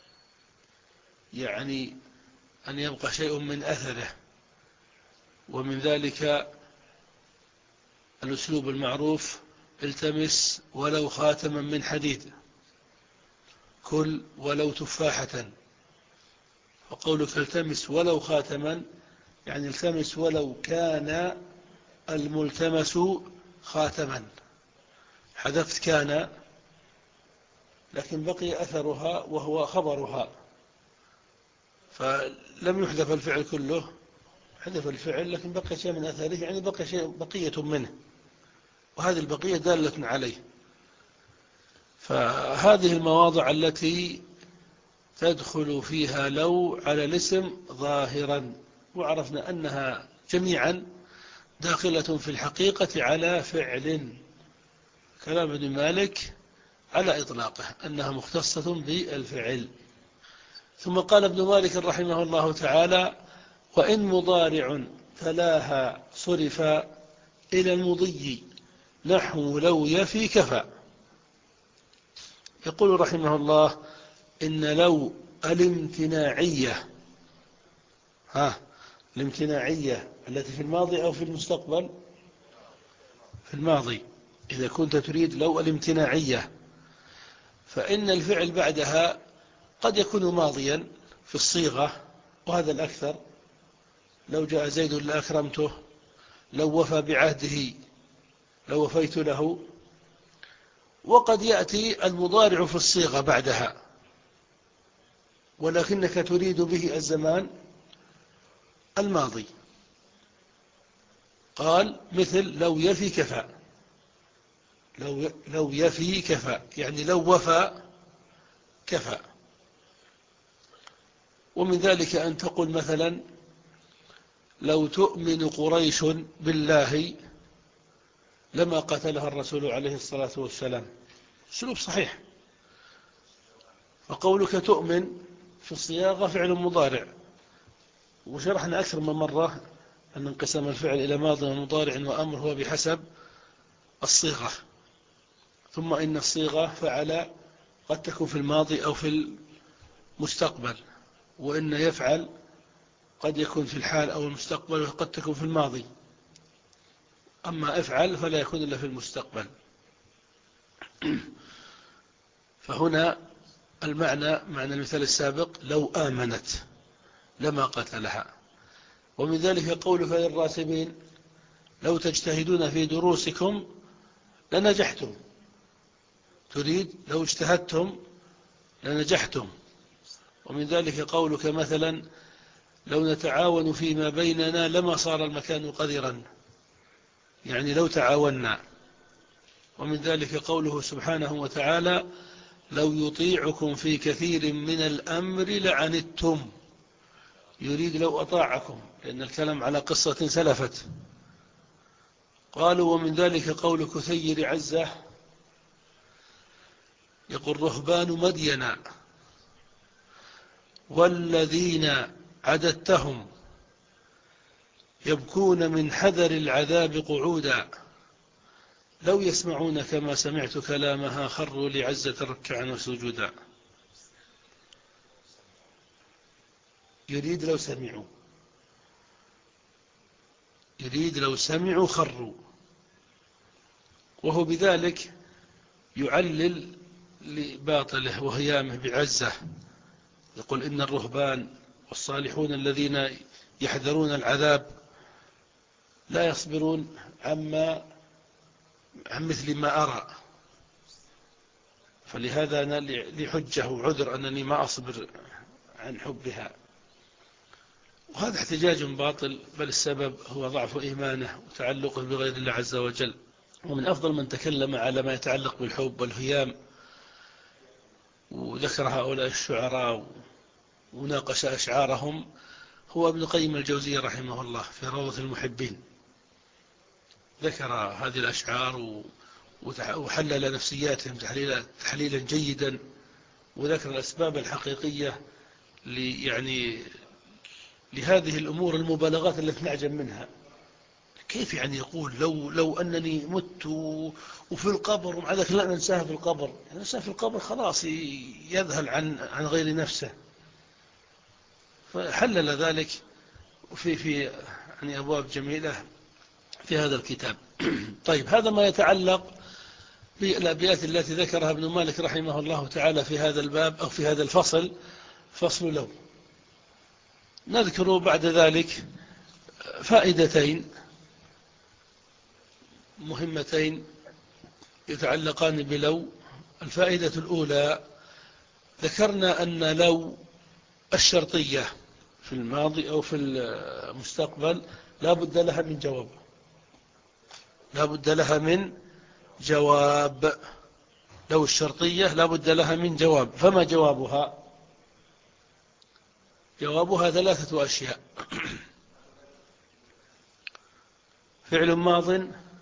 يعني أن يبقى شيء من أثره. ومن ذلك الأسلوب المعروف التمس ولو خاتما من حديد، كل ولو تفاحة. وقولك التمس ولو خاتما يعني التمس ولو كان الملتمس خاتما، حذفت كان لكن بقي أثرها وهو خبرها، فلم يحذف الفعل كله، حذف الفعل لكن بقي شيء من أثره، يعني بقي شيء بقية منه، وهذه البقية دالة عليه. فهذه المواضع التي تدخل فيها لو على الاسم ظاهرا، وعرفنا أنها جميعا داخلة في الحقيقة على فعل، كلام ابن مالك على إطلاقه أنها مختصة بالفعل. ثم قال ابن مالك رحمه الله تعالى: وإن مضارع تلاها صرف إلى المضي نحو لو يفي كفى. يقول رحمه الله: إن لو الامتناعية، ها الامتناعية التي في الماضي أو في المستقبل؟ في الماضي. إذا كنت تريد لو الامتناعية فإن الفعل بعدها قد يكون ماضيا في الصيغة، وهذا الأكثر، لو جاء زيد لأكرمته، لو وفى بعهده لو وفيت له، وقد يأتي المضارع في الصيغة بعدها ولكنك تريد به الزمان الماضي. قال مثل لو يفي كفى، لو لو يفي كفى يعني لو وفى كفى. ومن ذلك أن تقول مثلا: لو تؤمن قريش بالله لما قتلها الرسول عليه الصلاة والسلام. اسلوب صحيح. فقولك تؤمن في الصياغة فعل مضارع، وشرحنا أكثر من مرة أن انقسم الفعل إلى ماض ومضارع وأمر هو بحسب الصيغة. ثم إن الصيغة فعل قد تكون في الماضي أو في المستقبل، وإن يفعل قد يكون في الحال أو المستقبل وقد تكون في الماضي، أما افعل فلا يكون إلا في المستقبل. فهنا المعنى معنى المثال السابق: لو آمنت لما قتلها. ومن ذلك قولك للراسبين: لو تجتهدون في دروسكم لنجحتم. تريد لو اجتهدتم لنجحتم. ومن ذلك قولك مثلا: لو نتعاون فيما بيننا لما صار المكان قذرا، يعني لو تعاوننا. ومن ذلك قوله سبحانه وتعالى: لو يطيعكم في كثير من الأمر لعنتم. يريد لو أطاعكم، لأن الكلام على قصة سلفت. قالوا: ومن ذلك قول كثير عزة يقول: رهبان مدينا والذين عددتهم يبكون من حذر العذاب قعودا، لو يسمعون كما سمعت كلامها خروا لعزة ركعا وسجودا. يريد لو سمعوا، يريد لو سمعوا خروا، وهو بذلك يعلل لباطله وهيامه بعزة. يقول: إن الرهبان والصالحون الذين يحذرون العذاب لا يصبرون عما عن مثل ما أرى، فلهذا أنا لحجة وعذر أنني ما أصبر عن حبها. وهذا احتجاج باطل، بل السبب هو ضعف إيمانه وتعلقه بغير الله عز وجل. ومن أفضل من تكلم على ما يتعلق بالحب والهيام وذكر هؤلاء الشعراء وناقش أشعارهم هو ابن قيم الجوزية رحمه الله في روضة المحبين. ذكر هذه الأشعار وحلل نفسياتهم تحليلا, تحليلا جيدا، وذكر الأسباب الحقيقية يعني لهذه الأمور المبالغات التي نعجب منها. كيف يعني يقول لو, لو أنني مت وفي القبر ومع ذلك لا ننساها في القبر، يعني ننساها في القبر خلاص يذهل عن, عن غير نفسه. فحلل ذلك في, في يعني أبواب جميلة في هذا الكتاب. طيب، هذا ما يتعلق بالأبيات التي ذكرها ابن مالك رحمه الله تعالى في هذا الباب أو في هذا الفصل، فصل لو. نذكر بعد ذلك فائدتين مهمتين يتعلقان بلو. الفائدة الأولى، ذكرنا أن لو الشرطية في الماضي أو في المستقبل لا بد لها من جواب، لا بد لها من جواب. لو الشرطية لا بد لها من جواب، فما جوابها؟ جوابها ثلاثة أشياء: فعل ماض،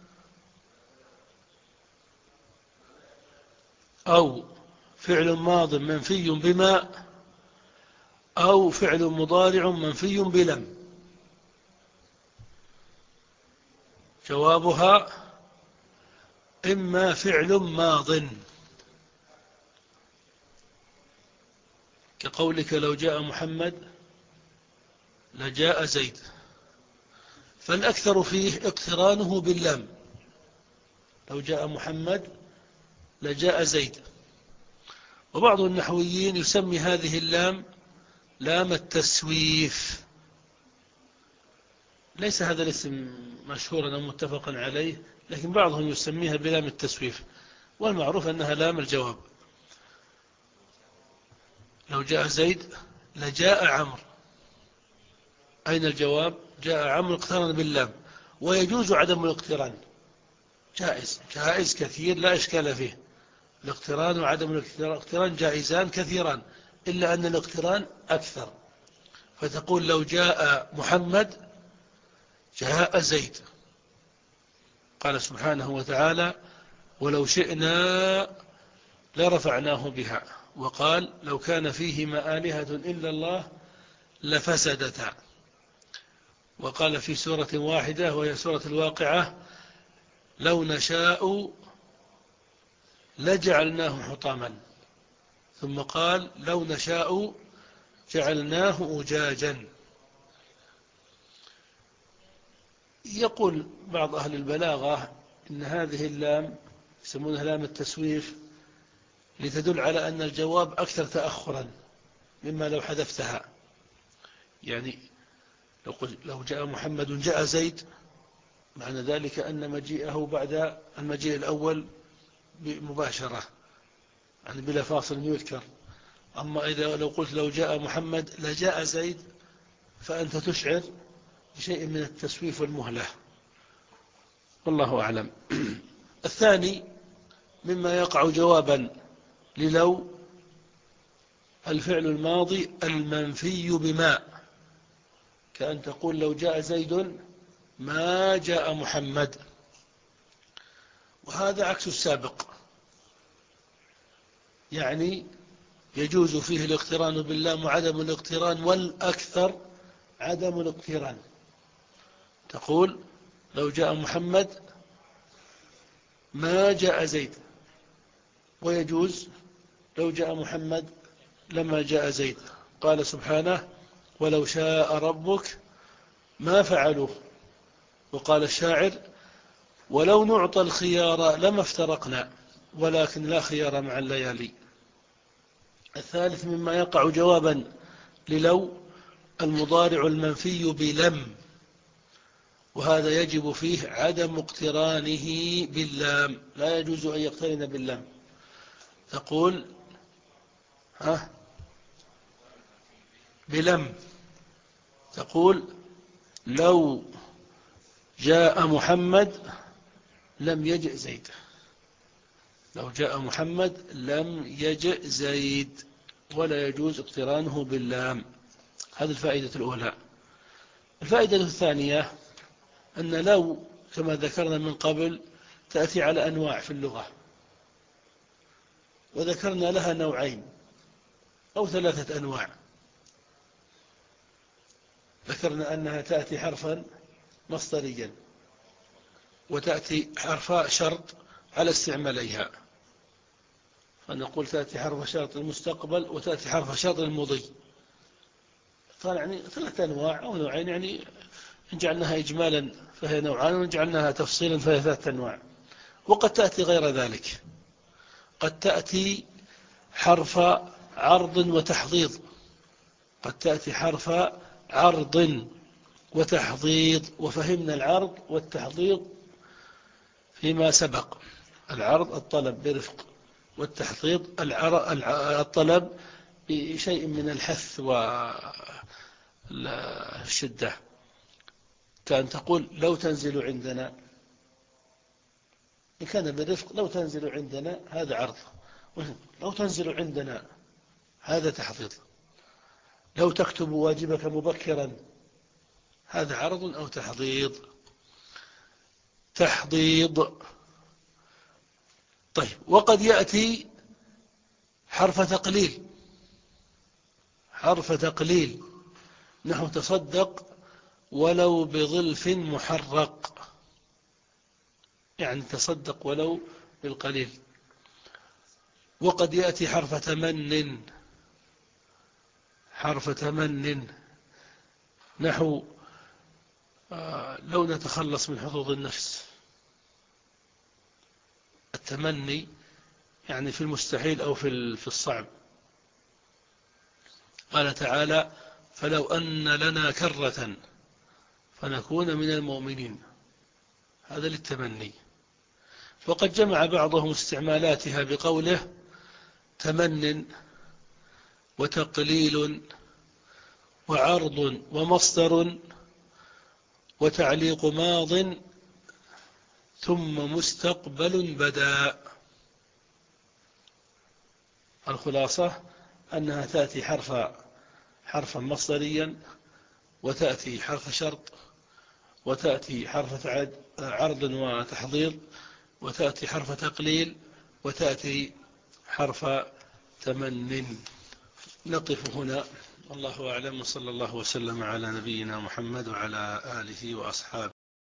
أو فعل ماض منفي بما، أو فعل مضارع منفي بلم. جوابها إما فعل ماض كقولك لو جاء محمد لجاء زيد، فالأكثر فيه اقترانه باللام، لو جاء محمد لجاء زيد. وبعض النحويين يسمي هذه اللام لام التسويف. ليس هذا الاسم مشهورا ومتفقا عليه، لكن بعضهم يسميها بلام التسويف، والمعروف أنها لام الجواب. لو جاء زيد لجاء عمرو، أين الجواب؟ جاء عمرو اقترن باللام. ويجوز عدم الاقتران، جائز، جائز كثير لا إشكال فيه. الاقتران وعدم الاقتران جائزان كثيران، إلا أن الاقتران أكثر. فتقول لو جاء محمد جاء زيد. قال سبحانه وتعالى ولو شئنا لرفعناه بها، وقال لو كان فيهما آلهة إلا الله لفسدتا. وقال في سورة واحدة وهي سورة الواقعة لو نشاء لجعلناه حطاما، ثم قال لو نشاء جعلناه أجاجا. يقول بعض أهل البلاغة إن هذه اللام يسمونها لام التسويف لتدل على أن الجواب أكثر تأخرا مما لو حذفتها. يعني لو, لو جاء محمد جاء زيد، معنى ذلك أن مجيئه بعد المجيء الأول مباشرة، يعني بلا فاصل يذكر. أما إذا لو قلت لو جاء محمد لجاء زيد، فأنت تشعر بشيء من التسويف والمهلة، والله أعلم. الثاني مما يقع جوابا للو الفعل الماضي المنفي بما، كأن تقول لو جاء زيد ما جاء محمد، وهذا عكس السابق. يعني يجوز فيه الاقتران باللام وعدم الاقتران، والأكثر عدم الاقتران. تقول لو جاء محمد ما جاء زيد، ويجوز لو جاء محمد لما جاء زيد. قال سبحانه ولو شاء ربك ما فعلوه. وقال الشاعر ولو نعطى الخيار لما افترقنا ولكن لا خيار مع الليالي. الثالث مما يقع جوابا للو المضارع المنفي بلم، وهذا يجب فيه عدم اقترانه باللام، لا يجوز أن يقترن باللام. تقول ها بلم، تقول لو جاء محمد لم يجئ زيد، لو جاء محمد لم يجئ زيد، ولا يجوز اقترانه باللام. هذه الفائدة الأولى. الفائدة الثانية أن لو كما ذكرنا من قبل تأتي على أنواع في اللغة، وذكرنا لها نوعين أو ثلاثة أنواع. ذكرنا أنها تأتي حرفا مصدريا، وتأتي حرف شرط على استعماليها، فنقول تأتي حرف شرط المستقبل وتأتي حرف شرط المضي. قال يعني ثلاثة أنواع أو نوعين، يعني إن جعلناها إجمالا فهي نوعان، وإن جعلناها تفصيلا فهي ثلاثة أنواع. وقد تأتي غير ذلك، قد تأتي حرف عرض وتحضيض، قد تأتي حرف عرض وتحضيض. وفهمنا العرض والتحضيض فيما سبق. العرض الطلب برفق، والتحضيض الطلب بشيء من الحث والشدة، كأن تقول لو تنزل عندنا. إن كان بالرفق لو تنزل عندنا هذا عرض، لو تنزل عندنا هذا تحضيض. لو تكتب واجبك مبكرا هذا عرض أو تحضيض. تحضيض. طيب، وقد يأتي حرف تقليل. حرف تقليل نحو تصدق ولو بظلف محرق، يعني تصدق ولو بالقليل. وقد يأتي حرف تمن. حرف تمن نحو لو نتخلص من حظوظ النفس. التمني يعني في المستحيل أو في الصعب. قال تعالى فلو أن لنا كرة فنكون من المؤمنين، هذا للتمني. وقد جمع بعضهم استعمالاتها بقوله تمن وتقليل وعرض ومصدر وتعليق ماض ثم مستقبل بدا. الخلاصة أنها تأتي حرفا حرفا مصدريا، وتأتي حرف شرط، وتأتي حرف عرض وتحضيض، وتأتي حرف تقليل، وتأتي حرف تمن. نقف هنا، الله أعلم، وصلى الله وسلم على نبينا محمد وعلى آله وأصحابه.